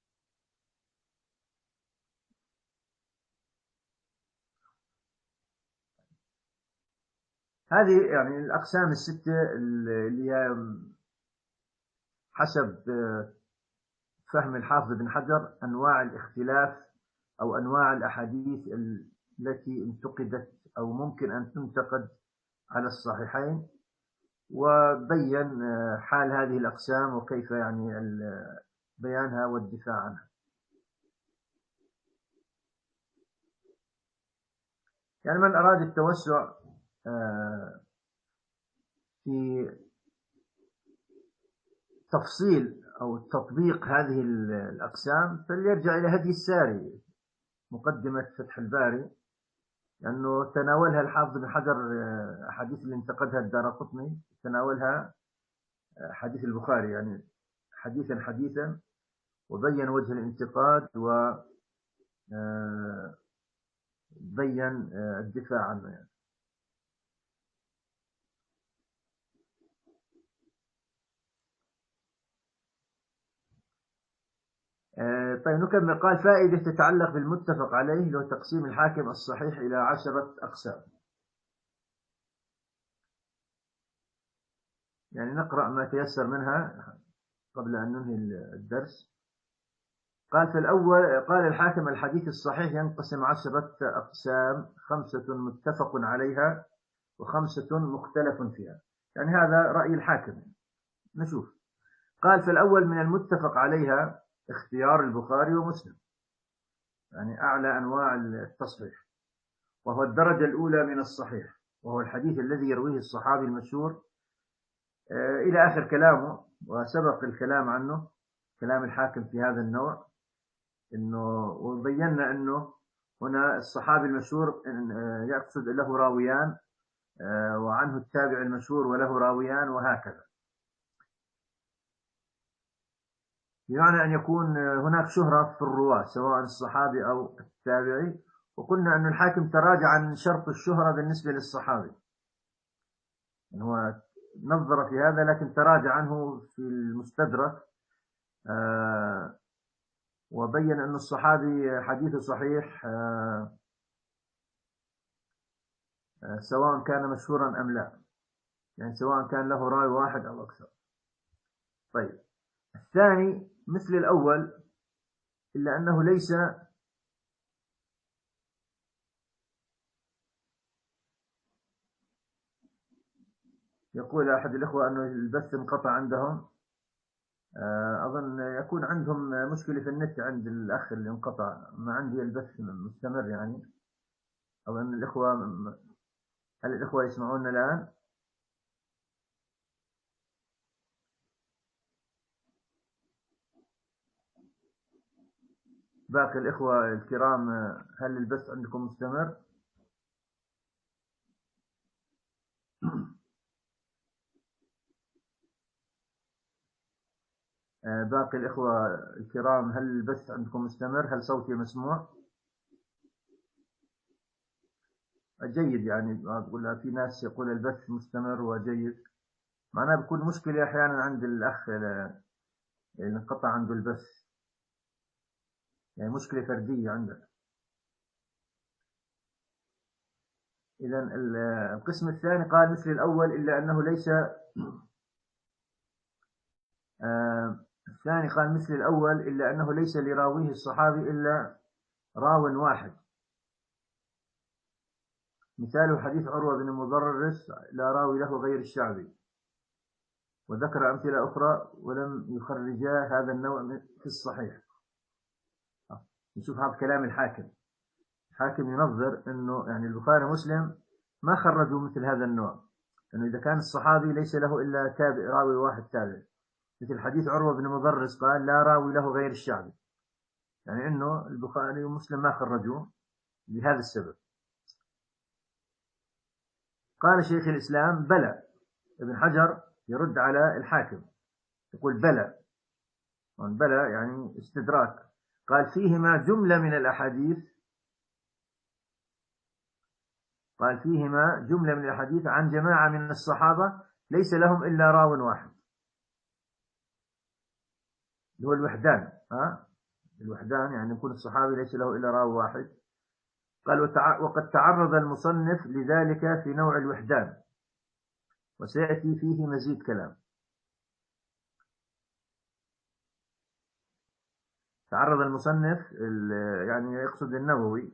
هذه يعني الأقسام الستة اللي هي حسب فهم الحافظ بن حجر أنواع الاختلاف أو أنواع الأحاديث التي انتقدت أو ممكن أن تنتقد على الصحيحين، وبين حال هذه الأقسام وكيف يعني بيانها والدفاع عنها. يعني من أراد التوسع في تفصيل أو تطبيق هذه الأقسام فليرجع إلى هدي الساري، مقدمة فتح الباري، لأنه تناولها الحافظ بن حجر أحاديث اللي انتقدها الدارقطني، تناولها حديث البخاري يعني حديثا حديثا، وبين وجه الانتقاد وبين الدفاع عنه يعني. طيب نكمل. قال فائدة تتعلق بالمتفق عليه لو تقسيم الحاكم الصحيح إلى عشرة أقسام. يعني نقرأ ما تيسر منها قبل أن ننهي الدرس. قال في الأول، قال الحاكم الحديث الصحيح ينقسم عشرة أقسام، خمسة متفق عليها وخمسة مختلف فيها. يعني هذا رأي الحاكم. نشوف. قال في الأول من المتفق عليها اختيار البخاري ومسلم، يعني أعلى أنواع التصحيح، وهو الدرجة الأولى من الصحيح، وهو الحديث الذي يرويه الصحابي المشهور إلى آخر كلامه. وسبق الكلام عنه، كلام الحاكم في هذا النوع، إنه وبينا إنه هنا الصحابي المشهور يقصد له راويان، وعنه التابع المشهور وله راويان، وهكذا، بمعنى أن يكون هناك شهرة في الرواة سواء الصحابي أو التابعي. وقلنا أن الحاكم تراجع عن شرط الشهرة بالنسبة للصحابي، يعني هو نظر في هذا لكن تراجع عنه في المستدرك، وبين أن الصحابي حديثه صحيح سواء كان مشهورا أم لا، يعني سواء كان له راوي واحد أو أكثر. طيب الثاني مثل الأول إلا أنه ليس يقول أحد الإخوة أنه البث انقطع عندهم، أظن يكون عندهم مشكلة في النت عند الأخ اللي انقطع، ما عندي البث مستمر يعني. أو أن الإخوة، هل الإخوة يسمعون الآن؟ باقي الإخوة الكرام هل البث عندكم مستمر؟ باقي الإخوة الكرام هل البث عندكم مستمر؟ هل صوتي مسموع؟ جيد. يعني أقول في ناس يقول البث مستمر وجيد، معناه بيكون مشكلة أحيانا عند الأخ اللي انقطع عنده البث، يعني مشكلة فردية عندك. إذا القسم الثاني قال مثل الأول إلا أنه ليس آه الثاني قال مثل الأول إلا أنه ليس لراويه الصحابي إلا راو واحد، مثال حديث عروة بن مضرس لا راوي له غير الشعبي، وذكر أمثلة أخرى ولم يخرجا هذا النوع في الصحيح. نشوف هذا كلام الحاكم. الحاكم ينظر أنه يعني البخاري ومسلم ما خرجوا مثل هذا النوع، أنه إذا كان الصحابي ليس له إلا تابع راوي واحد تابع، مثل حديث عروة بن مضرس قال لا راوي له غير الشعبي، يعني أنه البخاري ومسلم ما خرجوه لهذا السبب. قال شيخ الإسلام بلى. ابن حجر يرد على الحاكم يقول بلى، بلى يعني استدراك. قال فيهما جملة من الأحاديث قال فيهما جملة من الأحاديث عن جماعة من الصحابة ليس لهم إلا راو واحد، اللي هو الوحدان. ها الوحدان يعني يكون الصحابي ليس له إلا راو واحد. قال وقد تعرض المصنف لذلك في نوع الوحدان، وسيأتي فيه مزيد كلام. تعرض المصنف يعني يقصد النووي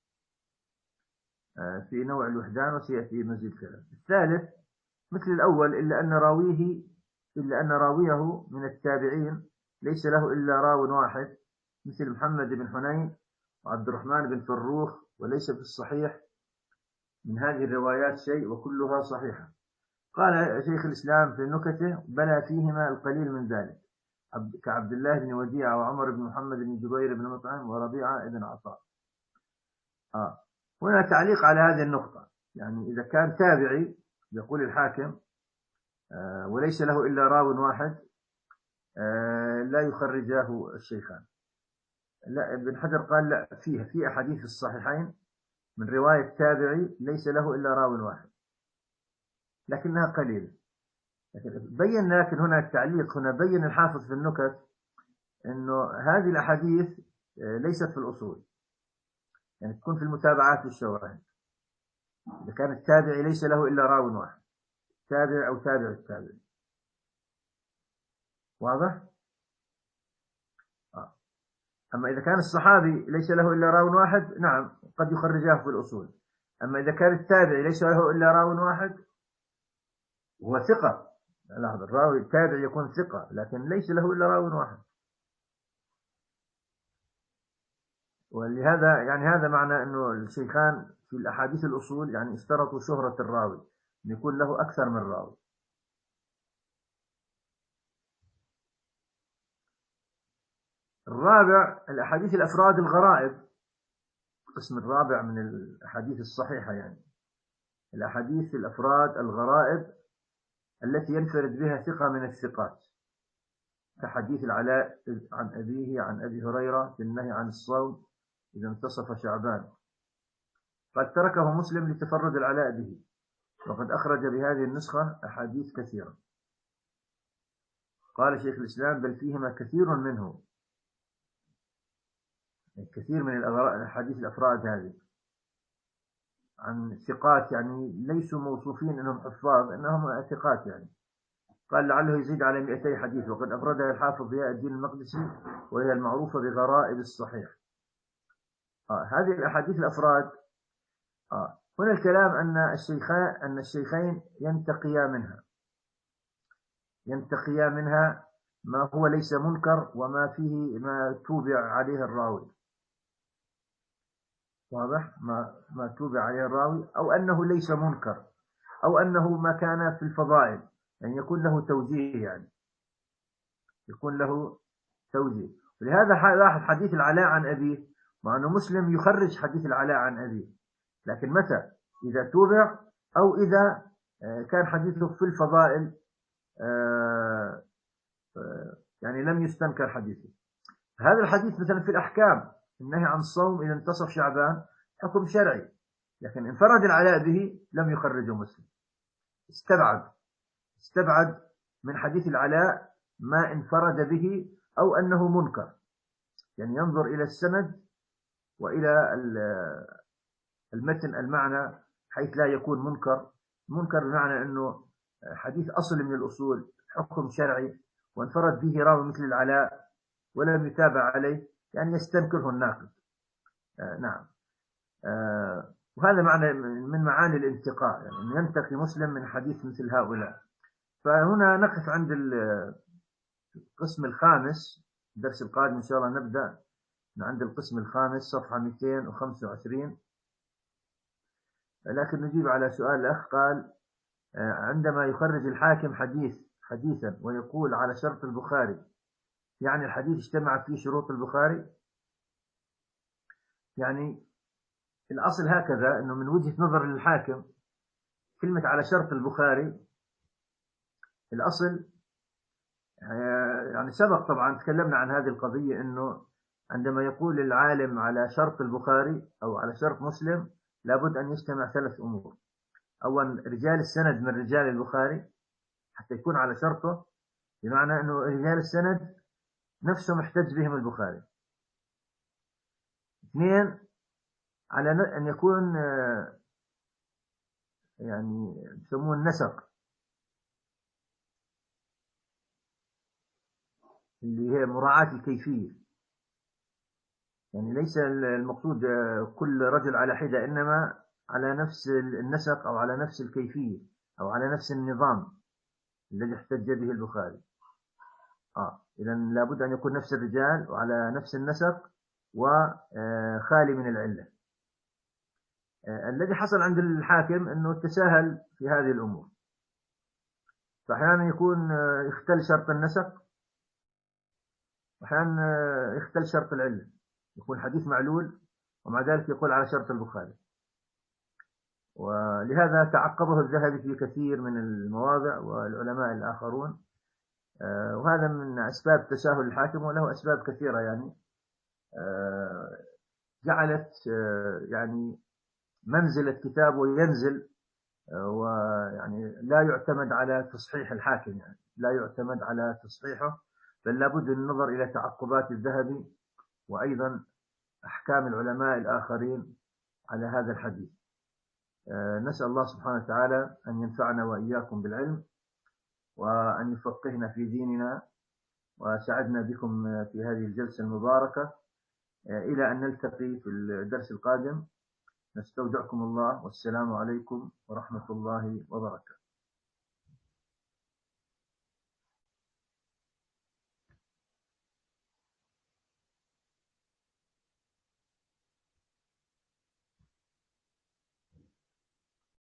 في نوع الوحدان، وسيأتي مزيد كلام. الثالث مثل الأول إلا أن راويه إلا أن راويه من التابعين ليس له إلا راو واحد، مثل محمد بن حنين وعبد الرحمن بن فروخ، وليس في الصحيح من هذه الروايات شيء وكلها صحيحة. قال شيخ الإسلام في نكته بلى فيهما القليل من ذلك، كعبد الله بن وديعة وعمر بن محمد بن جبير بن مطعم وربيعة بن عطاء. آه. هنا تعليق على هذه النقطة، يعني إذا كان تابعي يقول الحاكم آه وليس له إلا راو واحد آه لا يخرجاه الشيخان. لا، ابن حجر قال لا، فيها في أحاديث الصحيحين من رواية تابعي ليس له إلا راو واحد، لكنها قليلة. لكن بين لكن هنا التعليق هنا بين الحافظ في النكت أنه هذه الأحاديث ليست في الأصول، يعني تكون في المتابعات والشواهد. إذا كان التابعي ليس له إلا راو واحد، تابع أو تابع التابع. واضح؟ آه. أما إذا كان الصحابي ليس له إلا راو واحد، نعم قد يخرجاه في الأصول. أما إذا كان التابعي ليس له إلا راو واحد وهو ثقة، لاحظ الراوي التابع يكون ثقة لكن ليس له إلا راو واحد، ولهذا يعني هذا معنى أنه الشيخان في الأحاديث الأصول يعني اشترطوا شهرة الراوي، أن يكون له أكثر من راوي. الرابع الأحاديث الأفراد الغرائب، القسم الرابع من الأحاديث الصحيحة، يعني الأحاديث الأفراد الغرائب التي ينفرد بها ثقة من الثقات، كحديث العلاء عن أبيه عن أبي هريرة في النهي عن الصوم إذا انتصف شعبان، قد تركه مسلم لتفرد العلاء به، وقد أخرج بهذه النسخة أحاديث كثيرة. قال شيخ الإسلام بل فيهما كثير منه، كثير من الأحاديث الأفراد هذه عن ثقات، يعني ليسوا موصوفين أنهم حفاظ، أنهم ثقات يعني. قال لعله يزيد على مئتي حديث، وقد أفردها الحافظ ضياء الدين المقدسي وهي المعروفة بغرائب الصحيح. آه هذه الأحاديث الأفراد آه هنا الكلام أن الشيخان أن الشيخين ينتقيا منها ينتقيا منها ما هو ليس منكر وما فيه ما توبع عليه الراوي. واضح؟ ما ما توبع عليه الراوي، أو أنه ليس منكر، أو أنه ما كان في الفضائل، يعني يكون له توجيه، يعني يكون له توجيه. ولهذا لاحظ حديث العلاء عن أبيه، مع أنه مسلم يخرج حديث العلاء عن أبيه، لكن متى؟ إذا توبع أو إذا كان حديثه في الفضائل يعني لم يستنكر حديثه. هذا الحديث مثلا في الأحكام، النهي عن الصوم إذا انتصف شعبان حكم شرعي، لكن انفرد العلاء به لم يخرجه مسلم، استبعد استبعد من حديث العلاء ما انفرد به أو أنه منكر، يعني ينظر إلى السند وإلى المتن المعنى حيث لا يكون منكر. منكر بمعنى أنه حديث أصل من الأصول حكم شرعي وانفرد به راوي مثل العلاء ولم يتابع عليه، يعني يستنكره الناقد. آه نعم. آه وهذا معنى من معاني الانتقاء، يعني أن ينتقي مسلم من حديث مثل هؤلاء. فهنا نقف عند القسم الخامس. الدرس القادم إن شاء الله نبدأ من عند القسم الخامس صفحة مئتين وخمسة وعشرين. لكن نجيب على سؤال الأخ، قال عندما يخرج الحاكم حديث حديثا ويقول على شرط البخاري، يعني الحديث اجتمع فيه شروط البخاري؟ يعني الأصل هكذا، أنه من وجهة نظر الحاكم كلمة على شرط البخاري الأصل، يعني سبق طبعا تكلمنا عن هذه القضية، أنه عندما يقول العالم على شرط البخاري أو على شرط مسلم لابد أن يجتمع ثلاث أمور. أولا رجال السند من رجال البخاري حتى يكون على شرطه، بمعنى أنه رجال السند نفسهم احتج بهم البخاري. اثنين، على أن يكون يعني يسمون النسق، اللي هي مراعاة الكيفية، يعني ليس المقصود كل رجل على حدة، إنما على نفس النسق أو على نفس الكيفية أو على نفس النظام الذي احتج به البخاري. آه إذا لابد أن يكون نفس الرجال وعلى نفس النسق وخالي من العلة. آه الذي حصل عند الحاكم أنه تساهل في هذه الأمور، فأحيانا يكون يختل شرط النسق، وأحيانا يختل شرط العلة، يكون حديث معلول ومع ذلك يقول على شرط البخاري. ولهذا تعقبه الذهبي في كثير من المواضع والعلماء الآخرون، وهذا من أسباب تساهل الحاكم، وله أسباب كثيرة يعني جعلت يعني منزلة كتابه ينزل، ويعني لا يعتمد على تصحيح الحاكم، يعني لا يعتمد على تصحيحه، بل لابد النظر إلى تعقبات الذهبي وأيضا أحكام العلماء الآخرين على هذا الحديث. نسأل الله سبحانه وتعالى أن ينفعنا وإياكم بالعلم، وأن يفقهنا في ديننا، وسعدنا بكم في هذه الجلسة المباركة. إلى أن نلتقي في الدرس القادم، نستودعكم الله، والسلام عليكم ورحمة الله وبركاته.